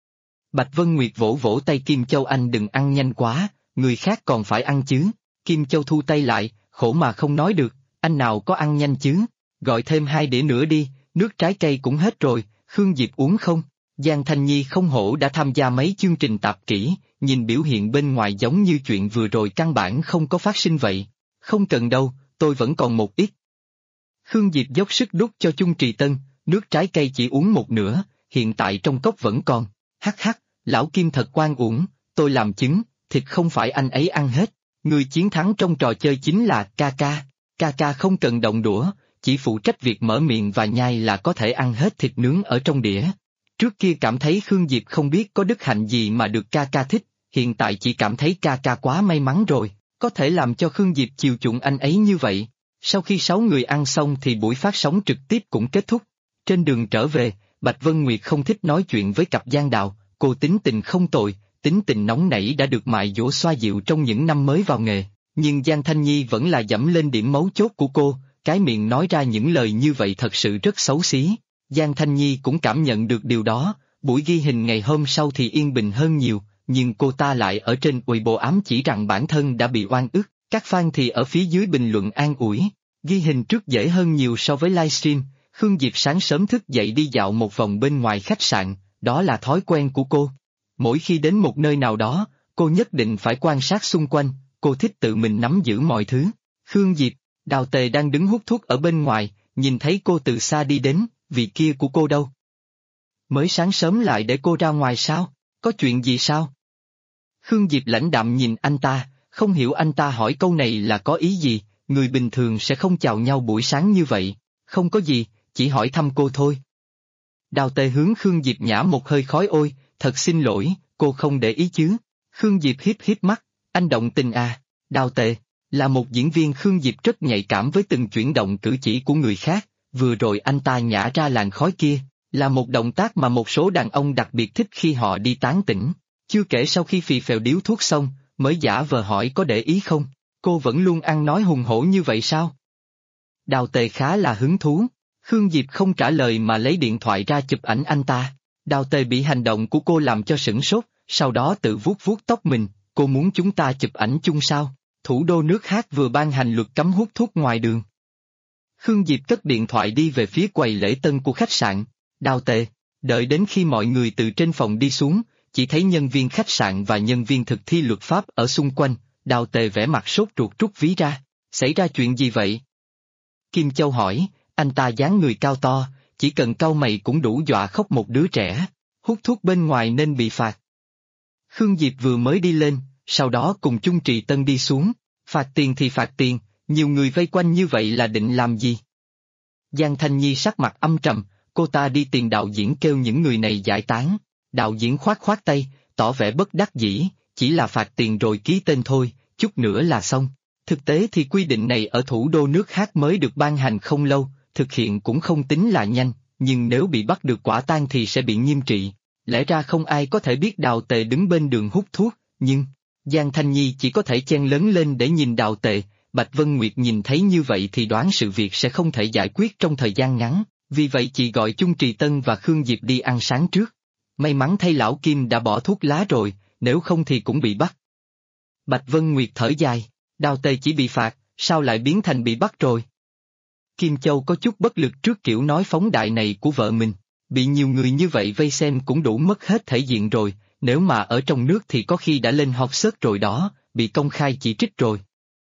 Bạch Vân Nguyệt vỗ vỗ tay Kim Châu, anh đừng ăn nhanh quá, người khác còn phải ăn chứ. Kim Châu thu tay lại, khổ mà không nói được, anh nào có ăn nhanh chứ, gọi thêm 2 đĩa nữa đi, nước trái cây cũng hết rồi, Khương Diệp uống không? Giang Thanh Nhi không hổ đã tham gia mấy chương trình tạp kỹ, nhìn biểu hiện bên ngoài giống như chuyện vừa rồi căn bản không có phát sinh vậy. Không cần đâu, tôi vẫn còn một ít. Khương Diệp dốc sức đút cho Chung Trì Tân, nước trái cây chỉ uống một nửa, hiện tại trong cốc vẫn còn. Hắc hắc, lão Kim thật oan uổng, tôi làm chứng, thịt không phải anh ấy ăn hết. Người chiến thắng trong trò chơi chính là ca ca. Ca ca không cần động đũa, chỉ phụ trách việc mở miệng và nhai là có thể ăn hết thịt nướng ở trong đĩa. Trước kia cảm thấy Khương Diệp không biết có đức hạnh gì mà được ca ca thích, hiện tại chỉ cảm thấy ca ca quá may mắn rồi, có thể làm cho Khương Diệp chiều chuộng anh ấy như vậy. Sau khi 6 người ăn xong thì buổi phát sóng trực tiếp cũng kết thúc. Trên đường trở về, Bạch Vân Nguyệt không thích nói chuyện với cặp Giang Đào, cô tính tình không tồi, tính tình nóng nảy đã được mài dỗ xoa dịu trong những năm mới vào nghề, nhưng Giang Thanh Nhi vẫn là dẫm lên điểm mấu chốt của cô, cái miệng nói ra những lời như vậy thật sự rất xấu xí. Giang Thanh Nhi cũng cảm nhận được điều đó, buổi ghi hình ngày hôm sau thì yên bình hơn nhiều, nhưng cô ta lại ở trên Weibo ám chỉ rằng bản thân đã bị oan ức, các fan thì ở phía dưới bình luận an ủi. Ghi hình trước dễ hơn nhiều so với livestream, Khương Diệp sáng sớm thức dậy đi dạo một vòng bên ngoài khách sạn, đó là thói quen của cô. Mỗi khi đến một nơi nào đó, cô nhất định phải quan sát xung quanh, cô thích tự mình nắm giữ mọi thứ. Khương Diệp, Đào Tề đang đứng hút thuốc ở bên ngoài, nhìn thấy cô từ xa đi đến, vị kia của cô đâu? Mới sáng sớm lại để cô ra ngoài sao? Có chuyện gì sao? Khương Diệp lãnh đạm nhìn anh ta, không hiểu anh ta hỏi câu này là có ý gì, người bình thường sẽ không chào nhau buổi sáng như vậy. Không có gì, chỉ hỏi thăm cô thôi. Đào Tề hướng Khương Diệp nhả một hơi khói, ôi, thật xin lỗi, cô không để ý chứ. Khương Diệp híp híp mắt, anh động tình à? Đào Tề là một diễn viên, Khương Diệp rất nhạy cảm với từng chuyển động cử chỉ của người khác, vừa rồi anh ta nhả ra làn khói kia, là một động tác mà một số đàn ông đặc biệt thích khi họ đi tán tỉnh. Chưa kể sau khi phì phèo điếu thuốc xong, mới giả vờ hỏi có để ý không, cô vẫn luôn ăn nói hùng hổ như vậy sao? Đào Tề khá là hứng thú, Khương Diệp không trả lời mà lấy điện thoại ra chụp ảnh anh ta. Đào Tề bị hành động của cô làm cho sửng sốt, sau đó tự vuốt vuốt tóc mình, cô muốn chúng ta chụp ảnh chung sao? Thủ đô nước khác vừa ban hành luật cấm hút thuốc ngoài đường. Khương Diệp cất điện thoại đi về phía quầy lễ tân của khách sạn. Đào Tề, đợi đến khi mọi người từ trên phòng đi xuống, chỉ thấy nhân viên khách sạn và nhân viên thực thi luật pháp ở xung quanh. Đào Tề vẻ mặt sốt ruột rút ví ra. Xảy ra chuyện gì vậy? Kim Châu hỏi, anh ta dáng người cao to, chỉ cần cau mày cũng đủ dọa khóc một đứa trẻ, hút thuốc bên ngoài nên bị phạt. Khương Diệp vừa mới đi lên, sau đó cùng Chung Trì Tân đi xuống, phạt tiền thì phạt tiền, nhiều người vây quanh như vậy là định làm gì? Giang Thanh Nhi sắc mặt âm trầm, cô ta đi tìm đạo diễn kêu những người này giải tán. Đạo diễn khoát khoát tay, tỏ vẻ bất đắc dĩ, chỉ là phạt tiền rồi ký tên thôi, chút nữa là xong. Thực tế thì quy định này ở thủ đô nước khác mới được ban hành không lâu, thực hiện cũng không tính là nhanh, nhưng nếu bị bắt được quả tang thì sẽ bị nghiêm trị. Lẽ ra không ai có thể biết Đào Tề đứng bên đường hút thuốc, nhưng Giang Thanh Nhi chỉ có thể chen lớn lên để nhìn Đào Tề. Bạch Vân Nguyệt nhìn thấy như vậy thì đoán sự việc sẽ không thể giải quyết trong thời gian ngắn, vì vậy chị gọi Chung Trì Tân và Khương Diệp đi ăn sáng trước. May mắn thay lão Kim đã bỏ thuốc lá rồi, nếu không thì cũng bị bắt. Bạch Vân Nguyệt thở dài, Đào Tề chỉ bị phạt, sao lại biến thành bị bắt rồi? Kim Châu có chút bất lực trước kiểu nói phóng đại này của vợ mình, bị nhiều người như vậy vây xem cũng đủ mất hết thể diện rồi, nếu mà ở trong nước thì có khi đã lên hot search rồi đó, bị công khai chỉ trích rồi.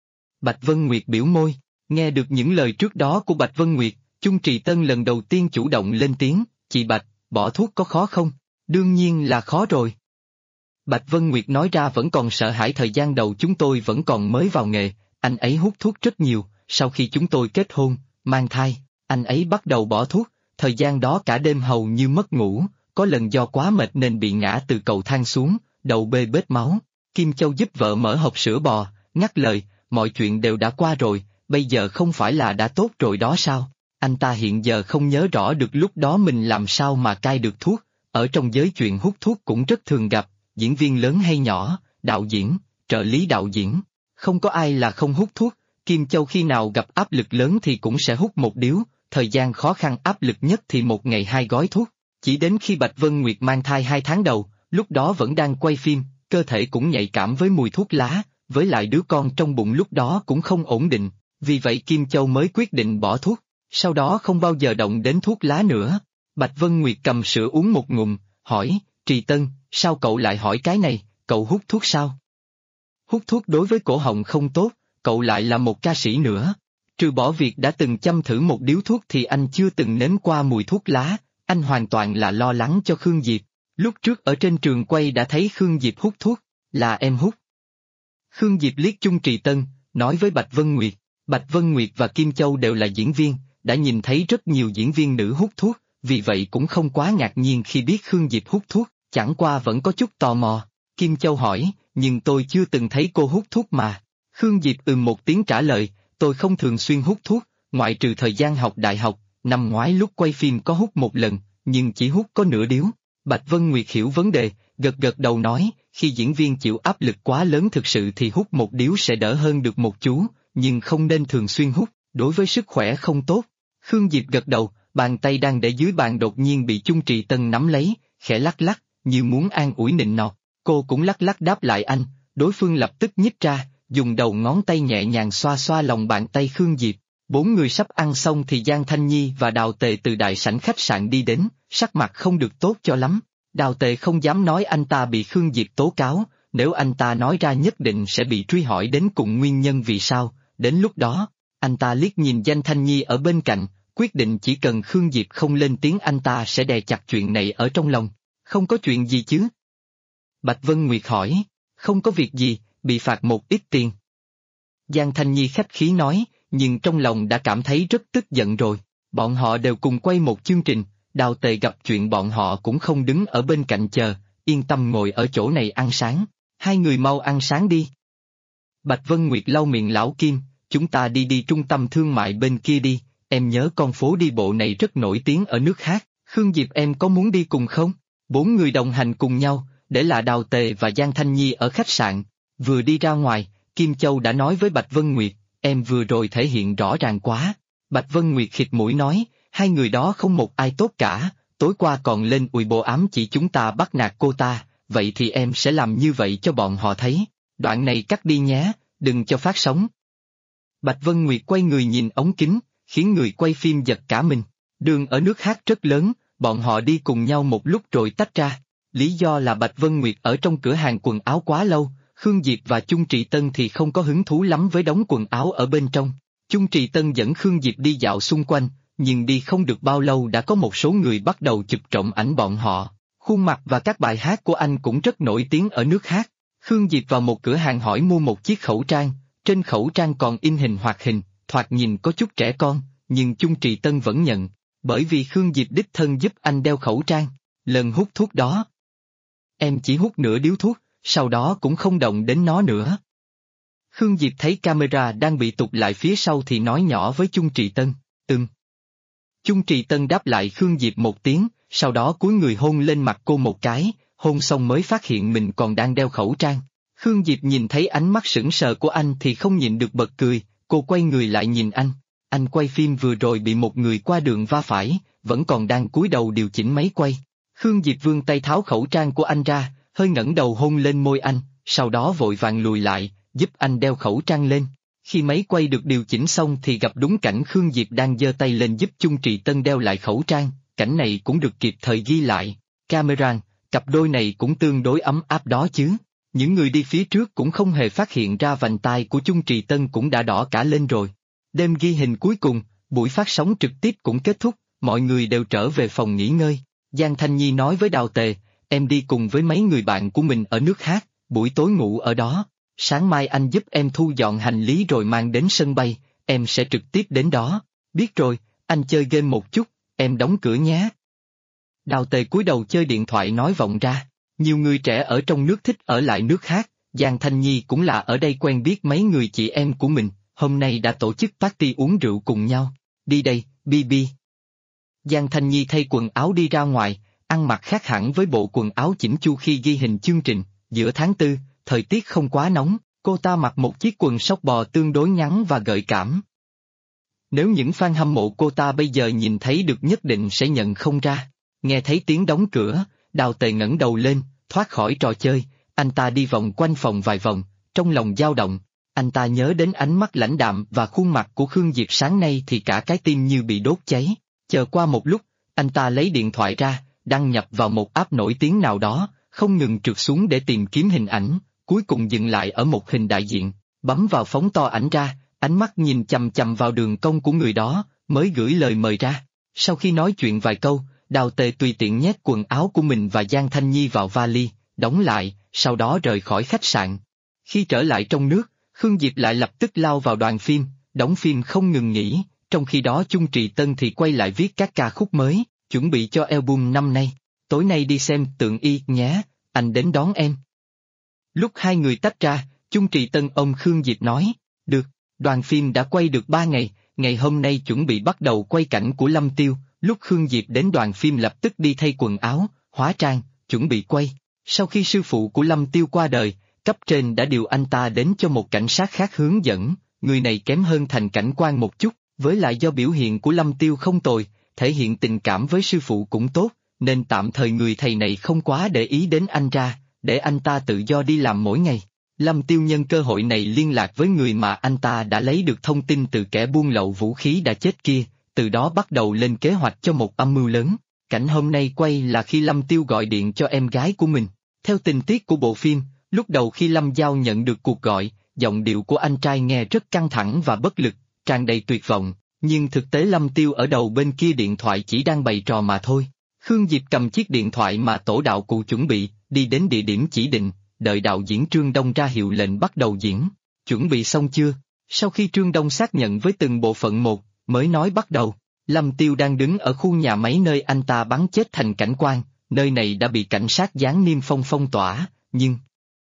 Bạch Vân Nguyệt biểu môi, nghe được những lời trước đó của Bạch Vân Nguyệt, Chung Trì Tân lần đầu tiên chủ động lên tiếng, chị Bạch, bỏ thuốc có khó không? Đương nhiên là khó rồi. Bạch Vân Nguyệt nói ra vẫn còn sợ hãi thời gian đầu chúng tôi vẫn còn mới vào nghề, anh ấy hút thuốc rất nhiều, sau khi chúng tôi kết hôn, mang thai, anh ấy bắt đầu bỏ thuốc, thời gian đó cả đêm hầu như mất ngủ, có lần do quá mệt nên bị ngã từ cầu thang xuống, đầu bê bết máu. Kim Châu giúp vợ mở hộp sữa bò, ngắt lời, mọi chuyện đều đã qua rồi, bây giờ không phải là đã tốt rồi đó sao? Anh ta hiện giờ không nhớ rõ được lúc đó mình làm sao mà cai được thuốc, ở trong giới chuyện hút thuốc cũng rất thường gặp, diễn viên lớn hay nhỏ, đạo diễn, trợ lý đạo diễn, không có ai là không hút thuốc, Kim Châu khi nào gặp áp lực lớn thì cũng sẽ hút một điếu, thời gian khó khăn áp lực nhất thì một ngày 2 gói thuốc, chỉ đến khi Bạch Vân Nguyệt mang thai 2 tháng đầu, lúc đó vẫn đang quay phim, cơ thể cũng nhạy cảm với mùi thuốc lá, với lại đứa con trong bụng lúc đó cũng không ổn định, vì vậy Kim Châu mới quyết định bỏ thuốc, sau đó không bao giờ động đến thuốc lá nữa. Bạch Vân Nguyệt cầm sữa uống một ngụm, hỏi, Trì Tân, sao cậu lại hỏi cái này, cậu hút thuốc sao? Hút thuốc đối với cổ họng không tốt, cậu lại là một ca sĩ nữa. Trừ bỏ việc đã từng châm thử một điếu thuốc thì anh chưa từng nếm qua mùi thuốc lá, anh hoàn toàn là lo lắng cho Khương Diệp. Lúc trước ở trên trường quay đã thấy Khương Diệp hút thuốc, là em hút. Khương Diệp liếc Chung Trì Tân, nói với Bạch Vân Nguyệt, Bạch Vân Nguyệt và Kim Châu đều là diễn viên, đã nhìn thấy rất nhiều diễn viên nữ hút thuốc, vì vậy cũng không quá ngạc nhiên khi biết Khương Diệp hút thuốc, chẳng qua vẫn có chút tò mò. Kim Châu hỏi, nhưng tôi chưa từng thấy cô hút thuốc mà. Khương Diệp một tiếng trả lời, tôi không thường xuyên hút thuốc, ngoại trừ thời gian học đại học, năm ngoái lúc quay phim có hút một lần, nhưng chỉ hút có nửa điếu. Bạch Vân Nguyệt hiểu vấn đề, gật gật đầu nói, khi diễn viên chịu áp lực quá lớn thực sự thì hút một điếu sẽ đỡ hơn được một chú, nhưng không nên thường xuyên hút, đối với sức khỏe không tốt. Khương Diệp gật đầu, bàn tay đang để dưới bàn đột nhiên bị Chung Trì Tân nắm lấy, khẽ lắc lắc, như muốn an ủi nịnh nọt, cô cũng lắc lắc đáp lại anh, đối phương lập tức nhích ra, dùng đầu ngón tay nhẹ nhàng xoa xoa lòng bàn tay Khương Diệp. 4 người sắp ăn xong thì Giang Thanh Nhi và Đào Tề từ đại sảnh khách sạn đi đến, sắc mặt không được tốt cho lắm. Đào Tề không dám nói anh ta bị Khương Diệp tố cáo, nếu anh ta nói ra nhất định sẽ bị truy hỏi đến cùng nguyên nhân vì sao, đến lúc đó, anh ta liếc nhìn Giang Thanh Nhi ở bên cạnh, quyết định chỉ cần Khương Diệp không lên tiếng anh ta sẽ đè chặt chuyện này ở trong lòng. Không có chuyện gì chứ? Bạch Vân Nguyệt hỏi, không có việc gì, bị phạt một ít tiền. Giang Thanh Nhi khách khí nói, nhưng trong lòng đã cảm thấy rất tức giận rồi, bọn họ đều cùng quay một chương trình, Đào Tề gặp chuyện bọn họ cũng không đứng ở bên cạnh chờ, yên tâm ngồi ở chỗ này ăn sáng, 2 người mau ăn sáng đi. Bạch Vân Nguyệt lau miệng lão Kim, chúng ta đi trung tâm thương mại bên kia đi, em nhớ con phố đi bộ này rất nổi tiếng ở nước khác, Khương Diệp em có muốn đi cùng không? 4 người đồng hành cùng nhau, để là Đào Tề và Giang Thanh Nhi ở khách sạn, vừa đi ra ngoài, Kim Châu đã nói với Bạch Vân Nguyệt, em vừa rồi thể hiện rõ ràng quá. Bạch Vân Nguyệt khịt mũi nói, 2 người đó không một ai tốt cả, tối qua còn lên ùi bộ ám chỉ chúng ta bắt nạt cô ta, vậy thì em sẽ làm như vậy cho bọn họ thấy, đoạn này cắt đi nhé, đừng cho phát sóng. Bạch Vân Nguyệt quay người nhìn ống kính, khiến người quay phim giật cả mình, đường ở nước hát rất lớn, bọn họ đi cùng nhau một lúc rồi tách ra, lý do là Bạch Vân Nguyệt ở trong cửa hàng quần áo quá lâu, Khương Diệp và Chung Trì Tân thì không có hứng thú lắm với đống quần áo ở bên trong. Chung Trì Tân dẫn Khương Diệp đi dạo xung quanh, nhưng đi không được bao lâu đã có một số người bắt đầu chụp trộm ảnh bọn họ. Khuôn mặt và các bài hát của anh cũng rất nổi tiếng ở nước hát. Khương Diệp vào một cửa hàng hỏi mua một chiếc khẩu trang, trên khẩu trang còn in hình hoạt hình, thoạt nhìn có chút trẻ con, nhưng Chung Trì Tân vẫn nhận, bởi vì Khương Diệp đích thân giúp anh đeo khẩu trang. Lần hút thuốc đó, em chỉ hút nửa điếu thuốc, sau đó cũng không động đến nó nữa. Khương Diệp thấy camera đang bị tụt lại phía sau thì nói nhỏ với Chung Trì Tân, Chung Trì Tân đáp lại Khương Diệp một tiếng, sau đó cúi người hôn lên mặt cô một cái, hôn xong mới phát hiện mình còn đang đeo khẩu trang. Khương Diệp nhìn thấy ánh mắt sững sờ của anh thì không nhịn được bật cười, cô quay người lại nhìn anh quay phim vừa rồi bị một người qua đường va phải, vẫn còn đang cúi đầu điều chỉnh máy quay. Khương Diệp vươn tay tháo khẩu trang của anh ra, hơi ngẩng đầu hôn lên môi anh, sau đó vội vàng lùi lại, giúp anh đeo khẩu trang lên. Khi máy quay được điều chỉnh xong thì gặp đúng cảnh Khương Diệp đang giơ tay lên giúp Chung Trì Tân đeo lại khẩu trang, cảnh này cũng được kịp thời ghi lại. Camera, cặp đôi này cũng tương đối ấm áp đó chứ. Những người đi phía trước cũng không hề phát hiện ra vành tai của Chung Trì Tân cũng đã đỏ cả lên rồi. Đêm ghi hình cuối cùng, buổi phát sóng trực tiếp cũng kết thúc, mọi người đều trở về phòng nghỉ ngơi. Giang Thanh Nhi nói với Đào Tề, em đi cùng với mấy người bạn của mình ở nước hát, buổi tối ngủ ở đó. Sáng mai anh giúp em thu dọn hành lý rồi mang đến sân bay, em sẽ trực tiếp đến đó. Biết rồi, anh chơi game một chút, em đóng cửa nhé. Đào Tề cúi đầu chơi điện thoại nói vọng ra. Nhiều người trẻ ở trong nước thích ở lại nước hát, Giang Thanh Nhi cũng là ở đây quen biết mấy người chị em của mình, hôm nay đã tổ chức party uống rượu cùng nhau. Đi đây, Bibi. Giang Thanh Nhi thay quần áo đi ra ngoài, ăn mặc khác hẳn với bộ quần áo chỉnh chu khi ghi hình chương trình. Giữa tháng 4, thời tiết không quá nóng, cô ta mặc một chiếc quần sóc bò tương đối ngắn và gợi cảm. Nếu những fan hâm mộ cô ta bây giờ nhìn thấy được nhất định sẽ nhận không ra. Nghe thấy tiếng đóng cửa, Đào Tề ngẩng đầu lên, thoát khỏi trò chơi, anh ta đi vòng quanh phòng vài vòng, trong lòng dao động. Anh ta nhớ đến ánh mắt lãnh đạm và khuôn mặt của Khương Diệp sáng nay thì cả cái tim như bị đốt cháy. Chờ qua một lúc, anh ta lấy điện thoại ra, đăng nhập vào một app nổi tiếng nào đó, không ngừng trượt xuống để tìm kiếm hình ảnh, cuối cùng dừng lại ở một hình đại diện, bấm vào phóng to ảnh ra, ánh mắt nhìn chằm chằm vào đường cong của người đó, mới gửi lời mời ra. Sau khi nói chuyện vài câu, Đào Tề tùy tiện nhét quần áo của mình và Giang Thanh Nhi vào vali, đóng lại, sau đó rời khỏi khách sạn. Khi trở lại trong nước, Khương Diệp lại lập tức lao vào đoàn phim, đóng phim không ngừng nghỉ, trong khi đó Chung Trì Tân thì quay lại viết các ca khúc mới, chuẩn bị cho album năm nay. Tối nay đi xem Tượng Y nhé, anh đến đón em. Lúc hai người tách ra, Chung Trì Tân ôm Khương Diệp nói, được, đoàn phim đã quay được 3 ngày, ngày hôm nay chuẩn bị bắt đầu quay cảnh của Lâm Tiêu. Lúc Khương Diệp đến đoàn phim lập tức đi thay quần áo, hóa trang, chuẩn bị quay. Sau khi sư phụ của Lâm Tiêu qua đời, cấp trên đã điều anh ta đến cho một cảnh sát khác hướng dẫn, người này kém hơn Thành cảnh quan một chút, với lại do biểu hiện của Lâm Tiêu không tồi, thể hiện tình cảm với sư phụ cũng tốt, nên tạm thời người thầy này không quá để ý đến anh ra, để anh ta tự do đi làm mỗi ngày. Lâm Tiêu nhân cơ hội này liên lạc với người mà anh ta đã lấy được thông tin từ kẻ buôn lậu vũ khí đã chết kia, từ đó bắt đầu lên kế hoạch cho một âm mưu lớn. Cảnh hôm nay quay là khi Lâm Tiêu gọi điện cho em gái của mình. Theo tình tiết của bộ phim, lúc đầu khi Lâm Giao nhận được cuộc gọi, giọng điệu của anh trai nghe rất căng thẳng và bất lực, tràn đầy tuyệt vọng, nhưng thực tế Lâm Tiêu ở đầu bên kia điện thoại chỉ đang bày trò mà thôi. Khương Diệp cầm chiếc điện thoại mà tổ đạo cụ chuẩn bị, đi đến địa điểm chỉ định, đợi đạo diễn Trương Đông ra hiệu lệnh bắt đầu diễn. Chuẩn bị xong chưa? Sau khi Trương Đông xác nhận với từng bộ phận một, mới nói bắt đầu. Lâm Tiêu đang đứng ở khu nhà máy nơi anh ta bắn chết Thành cảnh quan, nơi này đã bị cảnh sát giáng niêm phong phong tỏa, nhưng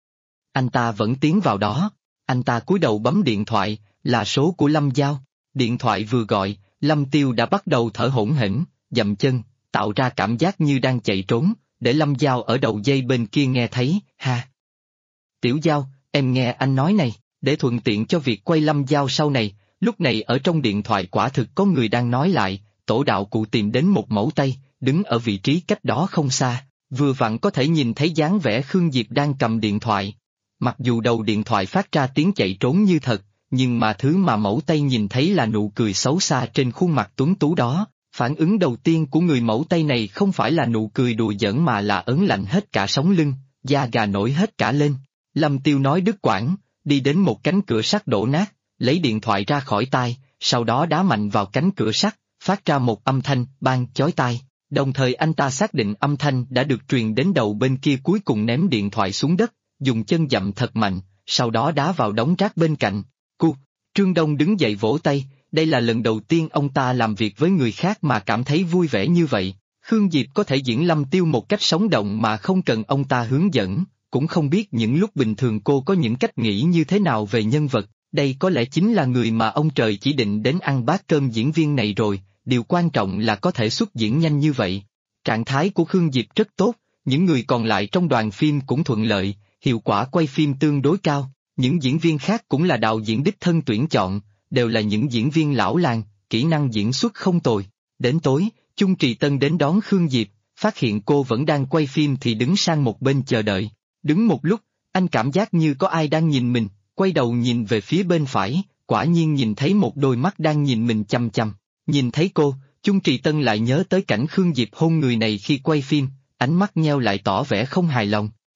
anh ta vẫn tiến vào đó. Anh ta cúi đầu bấm điện thoại, là số của Lâm Giao. Điện thoại vừa gọi, Lâm Tiêu đã bắt đầu thở hổn hển, dậm chân, tạo ra cảm giác như đang chạy trốn, để Lâm Giao ở đầu dây bên kia nghe thấy, ha. Tiểu Giao, em nghe anh nói này, để thuận tiện cho việc quay Lâm Giao sau này. Lúc này ở trong điện thoại quả thực có người đang nói lại, tổ đạo cụ tìm đến một mẫu tay, đứng ở vị trí cách đó không xa, vừa vặn có thể nhìn thấy dáng vẻ Khương Diệp đang cầm điện thoại. Mặc dù đầu điện thoại phát ra tiếng chạy trốn như thật, nhưng mà thứ mà mẫu tay nhìn thấy là nụ cười xấu xa trên khuôn mặt tuấn tú đó. Phản ứng đầu tiên của người mẫu tay này không phải là nụ cười đùa giỡn mà là ớn lạnh hết cả sống lưng, da gà nổi hết cả lên. Lâm Tiêu nói đứt quãng, đi đến một cánh cửa sắt đổ nát, lấy điện thoại ra khỏi tai, sau đó đá mạnh vào cánh cửa sắt, phát ra một âm thanh bang chói tai. Đồng thời anh ta xác định âm thanh đã được truyền đến đầu bên kia, cuối cùng ném điện thoại xuống đất, dùng chân dậm thật mạnh, sau đó đá vào đống rác bên cạnh. Trương Đông đứng dậy vỗ tay, đây là lần đầu tiên ông ta làm việc với người khác mà cảm thấy vui vẻ như vậy. Khương Diệp có thể diễn Lâm Tiêu một cách sống động mà không cần ông ta hướng dẫn, cũng không biết những lúc bình thường cô có những cách nghĩ như thế nào về nhân vật. Đây có lẽ chính là người mà ông trời chỉ định đến ăn bát cơm diễn viên này rồi, điều quan trọng là có thể xuất diễn nhanh như vậy. Trạng thái của Khương Diệp rất tốt, những người còn lại trong đoàn phim cũng thuận lợi, hiệu quả quay phim tương đối cao, những diễn viên khác cũng là đạo diễn đích thân tuyển chọn, đều là những diễn viên lão làng, kỹ năng diễn xuất không tồi. Đến tối, Chung Trì Tân đến đón Khương Diệp, phát hiện cô vẫn đang quay phim thì đứng sang một bên chờ đợi. Đứng một lúc, anh cảm giác như có ai đang nhìn mình, quay đầu nhìn về phía bên phải, quả nhiên nhìn thấy một đôi mắt đang nhìn mình chăm chăm. Nhìn thấy cô, Chung Trì Tân lại nhớ tới cảnh Khương Diệp hôn người này khi quay phim, ánh mắt nheo lại tỏ vẻ không hài lòng.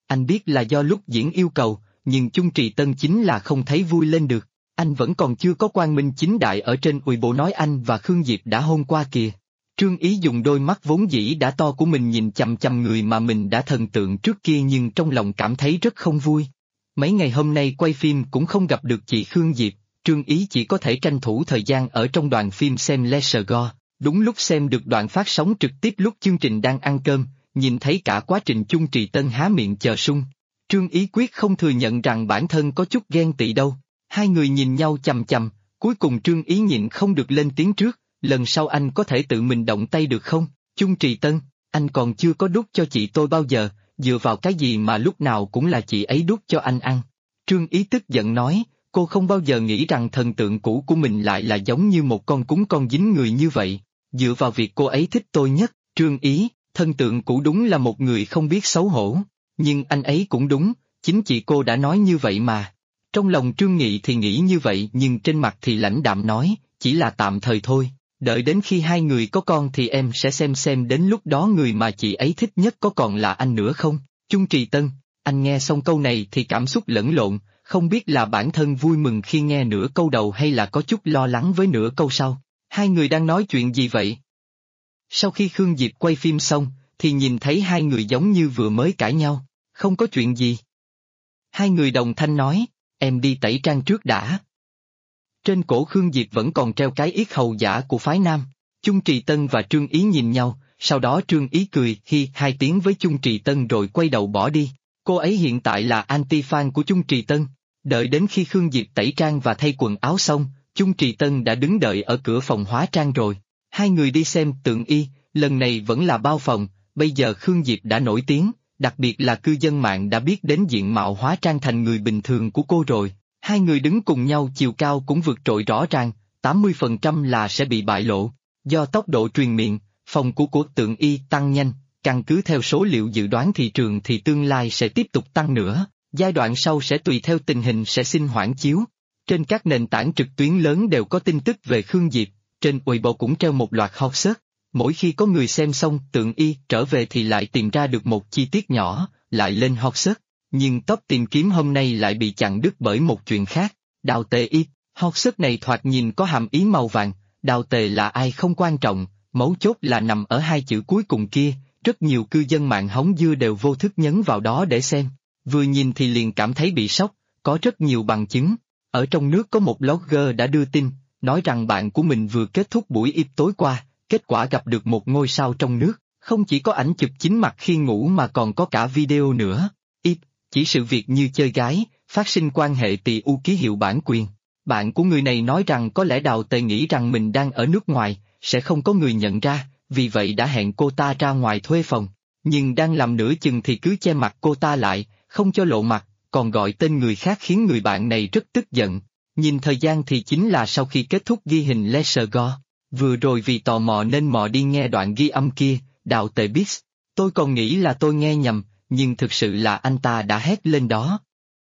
Anh biết là do lúc diễn yêu cầu, nhưng Chung Trì Tân chính là không thấy vui lên được. Anh vẫn còn chưa có quang minh chính đại ở trên Weibo nói anh và Khương Diệp đã hôn qua kìa. Trương Ý dùng đôi mắt vốn dĩ đã to của mình nhìn chằm chằm người mà mình đã thần tượng trước kia nhưng trong lòng cảm thấy rất không vui. Mấy ngày hôm nay quay phim cũng không gặp được chị Khương Diệp, Trương Ý chỉ có thể tranh thủ thời gian ở trong đoàn phim xem Leisure Go. Đúng lúc xem được đoạn phát sóng trực tiếp lúc chương trình đang ăn cơm, nhìn thấy cả quá trình Chung Trì Tân há miệng chờ sung. Trương Ý quyết không thừa nhận rằng bản thân có chút ghen tị đâu. Hai người nhìn nhau chằm chằm, cuối cùng Trương Ý nhịn không được lên tiếng trước, lần sau anh có thể tự mình động tay được không? Chung Trì Tân, anh còn chưa có đút cho chị tôi bao giờ, dựa vào cái gì mà lúc nào cũng là chị ấy đút cho anh ăn. Trương Ý tức giận nói, cô không bao giờ nghĩ rằng thần tượng cũ của mình lại là giống như một con cún con dính người như vậy. Dựa vào việc cô ấy thích tôi nhất, Trương Ý, thần tượng cũ đúng là một người không biết xấu hổ. Nhưng anh ấy cũng đúng, chính chị cô đã nói như vậy mà. Trong lòng Trương Nghị thì nghĩ như vậy nhưng trên mặt thì lãnh đạm nói, chỉ là tạm thời thôi, đợi đến khi hai người có con thì em sẽ xem đến lúc đó người mà chị ấy thích nhất có còn là anh nữa không. Chung Trì Tân, anh nghe xong câu này thì cảm xúc lẫn lộn, không biết là bản thân vui mừng khi nghe nửa câu đầu hay là có chút lo lắng với nửa câu sau. Hai người đang nói chuyện gì vậy? Sau khi Khương Diệp quay phim xong, thì nhìn thấy hai người giống như vừa mới cãi nhau, không có chuyện gì. Hai người đồng thanh nói, em đi tẩy trang trước đã. Trên cổ Khương Diệp vẫn còn treo cái yết hầu giả của phái nam. Chung Trì Tân và Trương Ý nhìn nhau, sau đó Trương Ý cười hi hai tiếng với Chung Trì Tân rồi quay đầu bỏ đi. Cô ấy hiện tại là anti-fan của Chung Trì Tân. Đợi đến khi Khương Diệp tẩy trang và thay quần áo xong, Chung Trì Tân đã đứng đợi ở cửa phòng hóa trang rồi. Hai người đi xem Tượng Y, lần này vẫn là bao phòng, bây giờ Khương Diệp đã nổi tiếng, đặc biệt là cư dân mạng đã biết đến diện mạo hóa trang thành người bình thường của cô rồi. Hai người đứng cùng nhau chiều cao cũng vượt trội rõ ràng, 80% là sẽ bị bại lộ. Do tốc độ truyền miệng, phòng của Tượng Y tăng nhanh, căn cứ theo số liệu dự đoán thị trường thì tương lai sẽ tiếp tục tăng nữa, giai đoạn sau sẽ tùy theo tình hình sẽ xin hoãn chiếu. Trên các nền tảng trực tuyến lớn đều có tin tức về Khương Diệp, trên Weibo cũng treo một loạt hot search. Mỗi khi có người xem xong Tượng Y trở về thì lại tìm ra được một chi tiết nhỏ, lại lên hot search. Nhưng top tìm kiếm hôm nay lại bị chặn đứt bởi một chuyện khác. Đào Tề Y, hot search này thoạt nhìn có hàm ý màu vàng, Đào Tề là ai không quan trọng, mấu chốt là nằm ở hai chữ cuối cùng kia, rất nhiều cư dân mạng hóng dưa đều vô thức nhấn vào đó để xem. Vừa nhìn thì liền cảm thấy bị sốc, có rất nhiều bằng chứng. Ở trong nước có một blogger đã đưa tin, nói rằng bạn của mình vừa kết thúc buổi yếp tối qua, kết quả gặp được một ngôi sao trong nước, không chỉ có ảnh chụp chính mặt khi ngủ mà còn có cả video nữa. Yếp, chỉ sự việc như chơi gái, phát sinh quan hệ tỳ u ký hiệu bản quyền. Bạn của người này nói rằng có lẽ Đào Tề nghĩ rằng mình đang ở nước ngoài, sẽ không có người nhận ra, vì vậy đã hẹn cô ta ra ngoài thuê phòng. Nhưng đang làm nửa chừng thì cứ che mặt cô ta lại, không cho lộ mặt, còn gọi tên người khác khiến người bạn này rất tức giận. Nhìn thời gian thì chính là sau khi kết thúc ghi hình Leisure Go. Vừa rồi vì tò mò nên mò đi nghe đoạn ghi âm kia, Đào Tề biết. Tôi còn nghĩ là tôi nghe nhầm, nhưng thực sự là anh ta đã hét lên đó.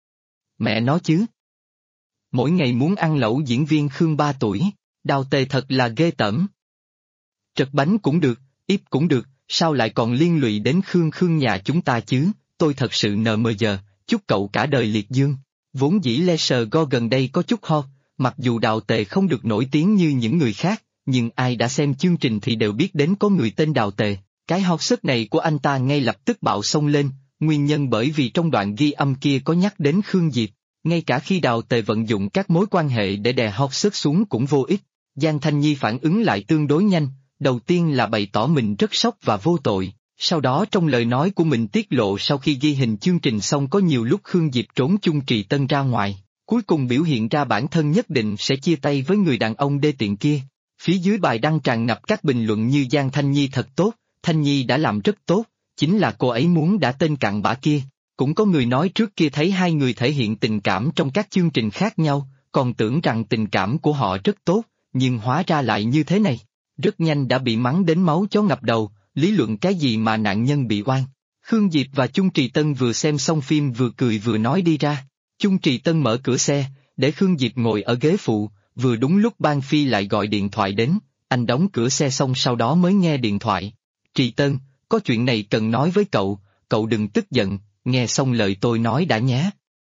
Mẹ nó chứ. Mỗi ngày muốn ăn lẩu diễn viên Khương 3 tuổi, Đào Tề thật là ghê tởm. Trật bánh cũng được, yếp cũng được, sao lại còn liên lụy đến Khương nhà chúng ta chứ, tôi thật sự nờ mờ giờ, chúc cậu cả đời liệt dương. Vốn dĩ Leisure Go gần đây có chút hot, mặc dù Đào Tề không được nổi tiếng như những người khác, nhưng ai đã xem chương trình thì đều biết đến có người tên Đào Tề. Cái hot search này của anh ta ngay lập tức bạo xông lên, nguyên nhân bởi vì trong đoạn ghi âm kia có nhắc đến Khương Diệp. Ngay cả khi Đào Tề vận dụng các mối quan hệ để đè hot search xuống cũng vô ích. Giang Thanh Nhi phản ứng lại tương đối nhanh, đầu tiên là bày tỏ mình rất sốc và vô tội, sau đó trong lời nói của mình tiết lộ sau khi ghi hình chương trình xong có nhiều lúc Khương Diệp trốn Chung Trì Tân ra ngoài, cuối cùng biểu hiện ra bản thân nhất định sẽ chia tay với người đàn ông đê tiện kia. Phía dưới bài đăng tràn ngập các bình luận như Giang Thanh Nhi thật tốt, Thanh Nhi đã làm rất tốt, chính là cô ấy muốn đã tên cặn bã kia. Cũng có người nói trước kia thấy hai người thể hiện tình cảm trong các chương trình khác nhau, còn tưởng rằng tình cảm của họ rất tốt, nhưng hóa ra lại như thế này. Rất nhanh đã bị mắng đến máu chó ngập đầu, lý luận cái gì mà nạn nhân bị oan. Khương Diệp và Chung Trì Tân vừa xem xong phim vừa cười vừa nói đi ra. Chung Trì Tân mở cửa xe, để Khương Diệp ngồi ở ghế phụ, vừa đúng lúc Ban Phi lại gọi điện thoại đến, anh đóng cửa xe xong sau đó mới nghe điện thoại. Trì Tân, có chuyện này cần nói với cậu, cậu đừng tức giận, nghe xong lời tôi nói đã nhé.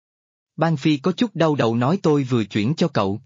Ban Phi có chút đau đầu nói tôi vừa chuyển cho cậu.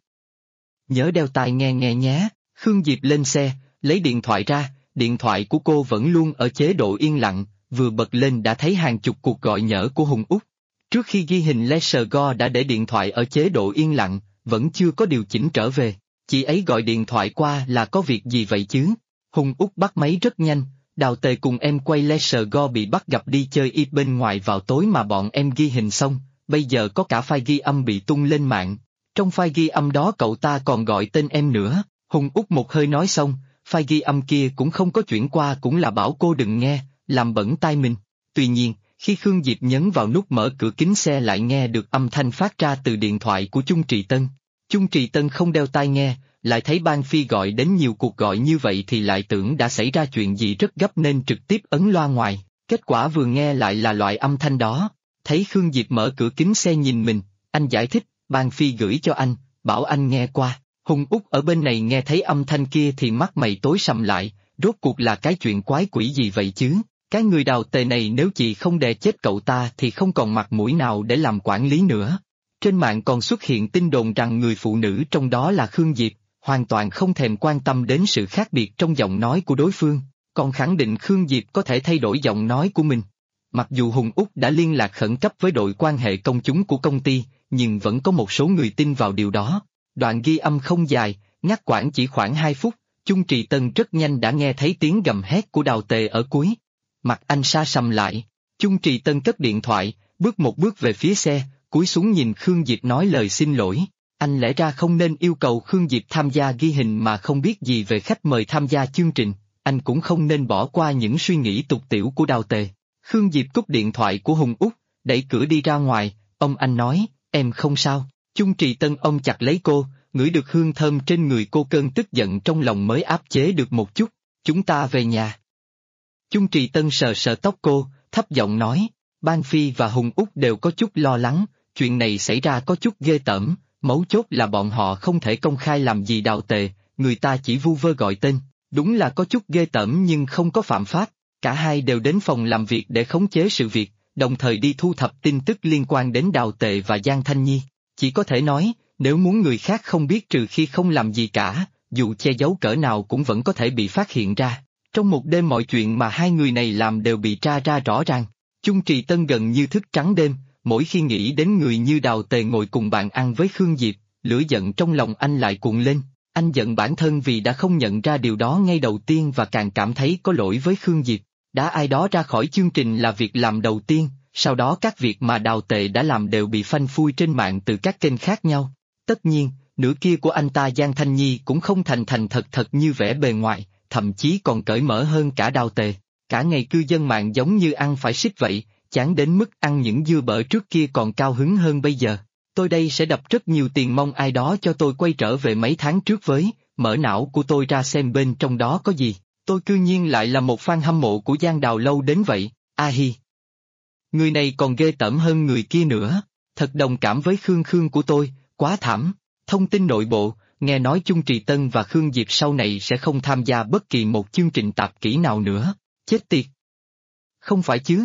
Nhớ đeo tai nghe nghe nhé. Khương Diệp lên xe, lấy điện thoại ra, điện thoại của cô vẫn luôn ở chế độ yên lặng, vừa bật lên đã thấy hàng chục cuộc gọi nhỡ của Hùng Úc. Trước khi ghi hình Leisure Go đã để điện thoại ở chế độ yên lặng, vẫn chưa có điều chỉnh trở về. Chị ấy gọi điện thoại qua là có việc gì vậy chứ? Hùng Úc bắt máy rất nhanh, Đào Tề cùng em quay Leisure Go bị bắt gặp đi chơi y bên ngoài vào tối mà bọn em ghi hình xong, bây giờ có cả file ghi âm bị tung lên mạng. Trong file ghi âm đó cậu ta còn gọi tên em nữa. Hùng Úc một hơi nói xong, file ghi âm kia cũng không có chuyển qua cũng là bảo cô đừng nghe, làm bẩn tai mình. Tuy nhiên, khi Khương Diệp nhấn vào nút mở cửa kính xe lại nghe được âm thanh phát ra từ điện thoại của Chung Trì Tân. Chung Trì Tân không đeo tai nghe, lại thấy Ban Phi gọi đến nhiều cuộc gọi như vậy thì lại tưởng đã xảy ra chuyện gì rất gấp nên trực tiếp ấn loa ngoài. Kết quả vừa nghe lại là loại âm thanh đó. Thấy Khương Diệp mở cửa kính xe nhìn mình, anh giải thích, Ban Phi gửi cho anh, bảo anh nghe qua. Hùng Úc ở bên này nghe thấy âm thanh kia thì mắt mày tối sầm lại, rốt cuộc là cái chuyện quái quỷ gì vậy chứ? Cái người Đào Tề này nếu chị không đè chết cậu ta thì không còn mặt mũi nào để làm quản lý nữa. Trên mạng còn xuất hiện tin đồn rằng người phụ nữ trong đó là Khương Diệp, hoàn toàn không thèm quan tâm đến sự khác biệt trong giọng nói của đối phương, còn khẳng định Khương Diệp có thể thay đổi giọng nói của mình. Mặc dù Hùng Úc đã liên lạc khẩn cấp với đội quan hệ công chúng của công ty, nhưng vẫn có một số người tin vào điều đó. Đoạn ghi âm không dài, ngắt quãng chỉ khoảng 2 phút, Chung Trì Tân rất nhanh đã nghe thấy tiếng gầm hét của Đào Tề ở cuối. Mặt anh sa sầm lại, Chung Trì Tân cất điện thoại, bước một bước về phía xe, cúi xuống nhìn Khương Diệp nói lời xin lỗi. Anh lẽ ra không nên yêu cầu Khương Diệp tham gia ghi hình mà không biết gì về khách mời tham gia chương trình, anh cũng không nên bỏ qua những suy nghĩ tục tiểu của Đào Tề. Khương Diệp cúp điện thoại của Hùng Úc, đẩy cửa đi ra ngoài, anh nói, em không sao. Chung Trì Tân ôm chặt lấy cô, ngửi được hương thơm trên người cô cơn tức giận trong lòng mới áp chế được một chút, chúng ta về nhà. Chung Trì Tân sờ sờ tóc cô, thấp giọng nói, Ban Phi và Hùng Úc đều có chút lo lắng, chuyện này xảy ra có chút ghê tởm, mấu chốt là bọn họ không thể công khai làm gì Đào Tề, người ta chỉ vu vơ gọi tên, đúng là có chút ghê tởm nhưng không có phạm pháp. Cả hai đều đến phòng làm việc để khống chế sự việc, đồng thời đi thu thập tin tức liên quan đến Đào Tề và Giang Thanh Nhi. Chỉ có thể nói, nếu muốn người khác không biết trừ khi không làm gì cả, dù che giấu cỡ nào cũng vẫn có thể bị phát hiện ra. Trong một đêm mọi chuyện mà hai người này làm đều bị tra ra rõ ràng. Chung Trì Tân gần như thức trắng đêm, mỗi khi nghĩ đến người như Đào Tề ngồi cùng bàn ăn với Khương Diệp, lửa giận trong lòng anh lại cuộn lên. Anh giận bản thân vì đã không nhận ra điều đó ngay đầu tiên và càng cảm thấy có lỗi với Khương Diệp. Đã ai đó ra khỏi chương trình là việc làm đầu tiên, sau đó các việc mà Đào Tề đã làm đều bị phanh phui trên mạng từ các kênh khác nhau. Tất nhiên, nửa kia của anh ta Giang Thanh Nhi cũng không thành thật như vẻ bề ngoài, thậm chí còn cởi mở hơn cả Đào Tề. Cả ngày cư dân mạng giống như ăn phải xít vậy, chán đến mức ăn những dưa bở trước kia còn cao hứng hơn bây giờ. Tôi đây sẽ đập rất nhiều tiền mong ai đó cho tôi quay trở về mấy tháng trước với, mở não của tôi ra xem bên trong đó có gì. Tôi cư nhiên lại là một fan hâm mộ của Giang Đào lâu đến vậy, hi. Người này còn ghê tởm hơn người kia nữa, thật đồng cảm với Khương của tôi, quá thảm. Thông tin nội bộ, nghe nói Chung Trì Tân và Khương Diệp sau này sẽ không tham gia bất kỳ một chương trình tạp kỹ nào nữa, chết tiệt. Không phải chứ.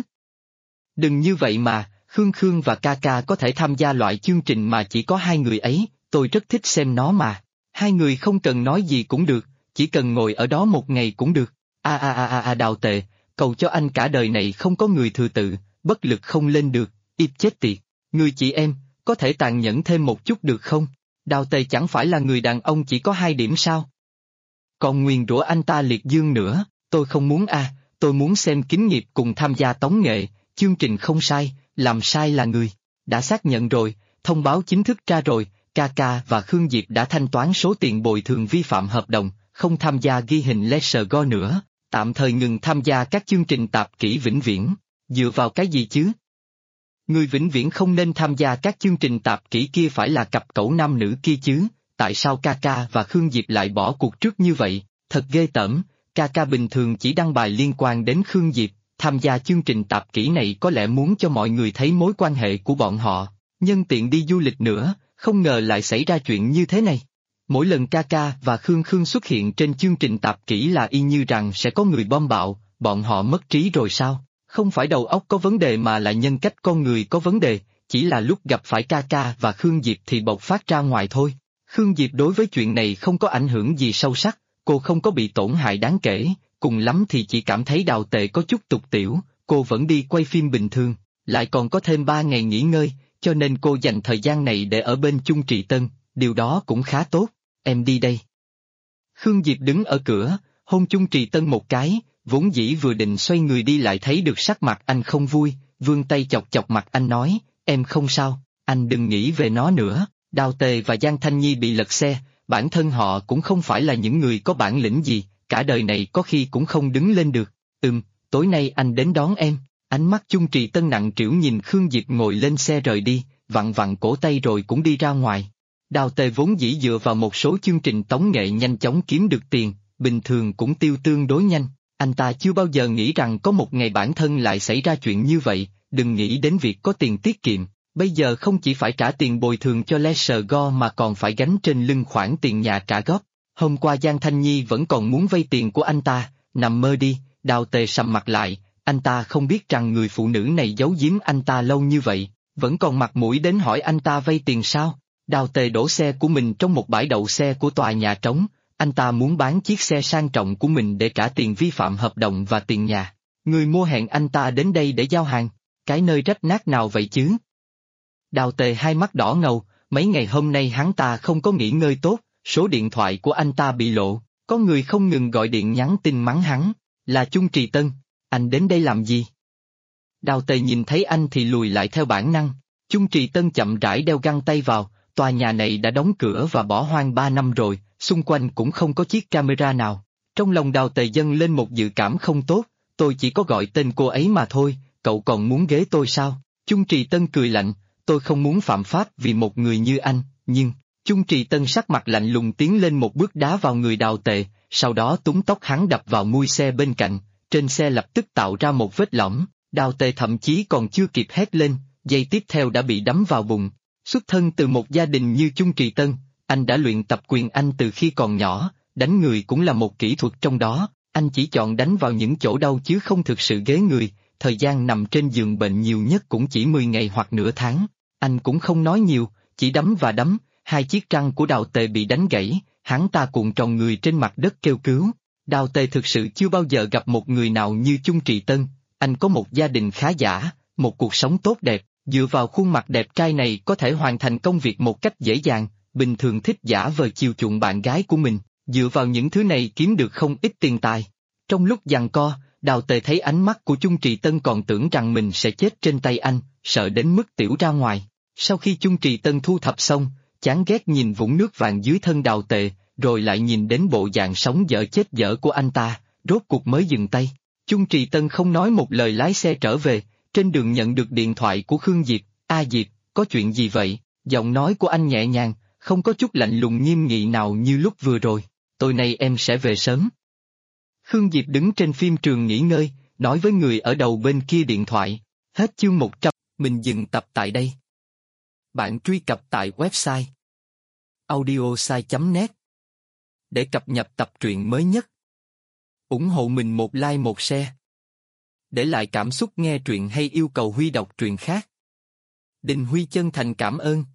Đừng như vậy mà, Khương và Ca có thể tham gia loại chương trình mà chỉ có hai người ấy, tôi rất thích xem nó mà. Hai người không cần nói gì cũng được, chỉ cần ngồi ở đó một ngày cũng được. Đào Tề, cầu cho anh cả đời này không có người thừa tự, bất lực không lên được, yếp chết tiệt. Người chị em, có thể tàn nhẫn thêm một chút được không? Đào Tề chẳng phải là người đàn ông chỉ có 2 điểm sao? Còn nguyền rủa anh ta liệt dương nữa, tôi không muốn tôi muốn xem Kính Nghiệp cùng tham gia tống nghệ, chương trình không sai, làm sai là người. Đã xác nhận rồi, thông báo chính thức ra rồi, Ca và Khương Diệp đã thanh toán số tiền bồi thường vi phạm hợp đồng, không tham gia ghi hình Leisure Go nữa, tạm thời ngừng tham gia các chương trình tạp kỹ vĩnh viễn. Dựa vào cái gì chứ? Người vĩnh viễn không nên tham gia các chương trình tạp kỹ kia phải là cặp cẩu nam nữ kia chứ, tại sao Ca và Khương Diệp lại bỏ cuộc trước như vậy, thật ghê tởm. Ca bình thường chỉ đăng bài liên quan đến Khương Diệp, tham gia chương trình tạp kỹ này có lẽ muốn cho mọi người thấy mối quan hệ của bọn họ, nhân tiện đi du lịch nữa, không ngờ lại xảy ra chuyện như thế này. Mỗi lần Ca và Khương xuất hiện trên chương trình tạp kỹ là y như rằng sẽ có người bom bạo, bọn họ mất trí rồi sao? Không phải đầu óc có vấn đề mà là nhân cách con người có vấn đề, chỉ là lúc gặp phải ca ca và Khương Diệp thì bộc phát ra ngoài thôi. Khương Diệp đối với chuyện này không có ảnh hưởng gì sâu sắc, cô không có bị tổn hại đáng kể, cùng lắm thì chỉ cảm thấy Đào Tề có chút tục tiểu, cô vẫn đi quay phim bình thường, lại còn có thêm 3 ngày nghỉ ngơi, cho nên cô dành thời gian này để ở bên Chung Trì Tân, điều đó cũng khá tốt, em đi đây. Khương Diệp đứng ở cửa, hôn Chung Trì Tân một cái, vốn dĩ vừa định xoay người đi lại thấy được sắc mặt anh không vui, vươn tay chọc chọc mặt anh nói, em không sao, anh đừng nghĩ về nó nữa. Đào Tề và Giang Thanh Nhi bị lật xe, bản thân họ cũng không phải là những người có bản lĩnh gì, cả đời này có khi cũng không đứng lên được. Tối nay anh đến đón em. Ánh mắt Chung Trì Tân nặng trĩu nhìn Khương Diệp ngồi lên xe rời đi, vặn vặn cổ tay rồi cũng đi ra ngoài. Đào Tề vốn dĩ dựa vào một số chương trình tống nghệ nhanh chóng kiếm được tiền, bình thường cũng tiêu tương đối nhanh. Anh ta chưa bao giờ nghĩ rằng có một ngày bản thân lại xảy ra chuyện như vậy, đừng nghĩ đến việc có tiền tiết kiệm. Bây giờ không chỉ phải trả tiền bồi thường cho Leisure Go mà còn phải gánh trên lưng khoản tiền nhà trả góp. Hôm qua Giang Thanh Nhi vẫn còn muốn vay tiền của anh ta, nằm mơ đi. Đào Tề sầm mặt lại, anh ta không biết rằng người phụ nữ này giấu giếm anh ta lâu như vậy, vẫn còn mặt mũi đến hỏi anh ta vay tiền sao. Đào Tề đổ xe của mình trong một bãi đậu xe của tòa nhà trống, anh ta muốn bán chiếc xe sang trọng của mình để trả tiền vi phạm hợp đồng và tiền nhà. Người mua hẹn anh ta đến đây để giao hàng, cái nơi rách nát nào vậy chứ? Đào Tề hai mắt đỏ ngầu, mấy ngày hôm nay hắn ta không có nghỉ ngơi tốt, số điện thoại của anh ta bị lộ, có người không ngừng gọi điện nhắn tin mắng hắn, là Chung Trì Tân, anh đến đây làm gì? Đào Tề nhìn thấy anh thì lùi lại theo bản năng, Chung Trì Tân chậm rãi đeo găng tay vào, tòa nhà này đã đóng cửa và bỏ hoang 3 năm rồi, xung quanh cũng không có chiếc camera nào. Trong lòng Đào Tề dâng lên một dự cảm không tốt, tôi chỉ có gọi tên cô ấy mà thôi, cậu còn muốn ghế tôi sao? Chung Trì Tân cười lạnh, tôi không muốn phạm pháp vì một người như anh, nhưng, Chung Trì Tân sắc mặt lạnh lùng tiến lên một bước đá vào người Đào Tề, sau đó túm tóc hắn đập vào mui xe bên cạnh, trên xe lập tức tạo ra một vết lõm, Đào Tề thậm chí còn chưa kịp hét lên, giây tiếp theo đã bị đấm vào bụng. Xuất thân từ một gia đình như Chung Trì Tân, anh đã luyện tập quyền Anh từ khi còn nhỏ, đánh người cũng là một kỹ thuật trong đó, anh chỉ chọn đánh vào những chỗ đau chứ không thực sự ghế người, thời gian nằm trên giường bệnh nhiều nhất cũng chỉ 10 ngày hoặc nửa tháng. Anh cũng không nói nhiều, chỉ đấm và đấm, hai chiếc răng của Đào Tề bị đánh gãy, hắn ta cuộn tròn người trên mặt đất kêu cứu. Đào Tề thực sự chưa bao giờ gặp một người nào như Chung Trì Tân, anh có một gia đình khá giả, một cuộc sống tốt đẹp, dựa vào khuôn mặt đẹp trai này có thể hoàn thành công việc một cách dễ dàng, bình thường thích giả vờ chiều chuộng bạn gái của mình, dựa vào những thứ này kiếm được không ít tiền tài. Trong lúc giằng co, Đào Tề thấy ánh mắt của Chung Trì Tân còn tưởng rằng mình sẽ chết trên tay anh, sợ đến mức tiểu ra ngoài. Sau khi Chung Trì Tân thu thập xong, chán ghét nhìn vũng nước vàng dưới thân Đào Tề, rồi lại nhìn đến bộ dạng sống dở chết dở của anh ta, rốt cuộc mới dừng tay. Chung Trì Tân không nói một lời lái xe trở về, trên đường nhận được điện thoại của Khương Diệp, "A Diệp, có chuyện gì vậy?" Giọng nói của anh nhẹ nhàng, không có chút lạnh lùng nghiêm nghị nào như lúc vừa rồi. "Tối nay em sẽ về sớm." Khương Diệp đứng trên phim trường nghỉ ngơi, nói với người ở đầu bên kia điện thoại. Hết chương 100, mình dừng tập tại đây. Bạn truy cập tại website audiosai.net để cập nhật tập truyện mới nhất. Ủng hộ mình một like một share. Để lại cảm xúc nghe truyện hay yêu cầu Huy đọc truyện khác. Đình Huy chân thành cảm ơn.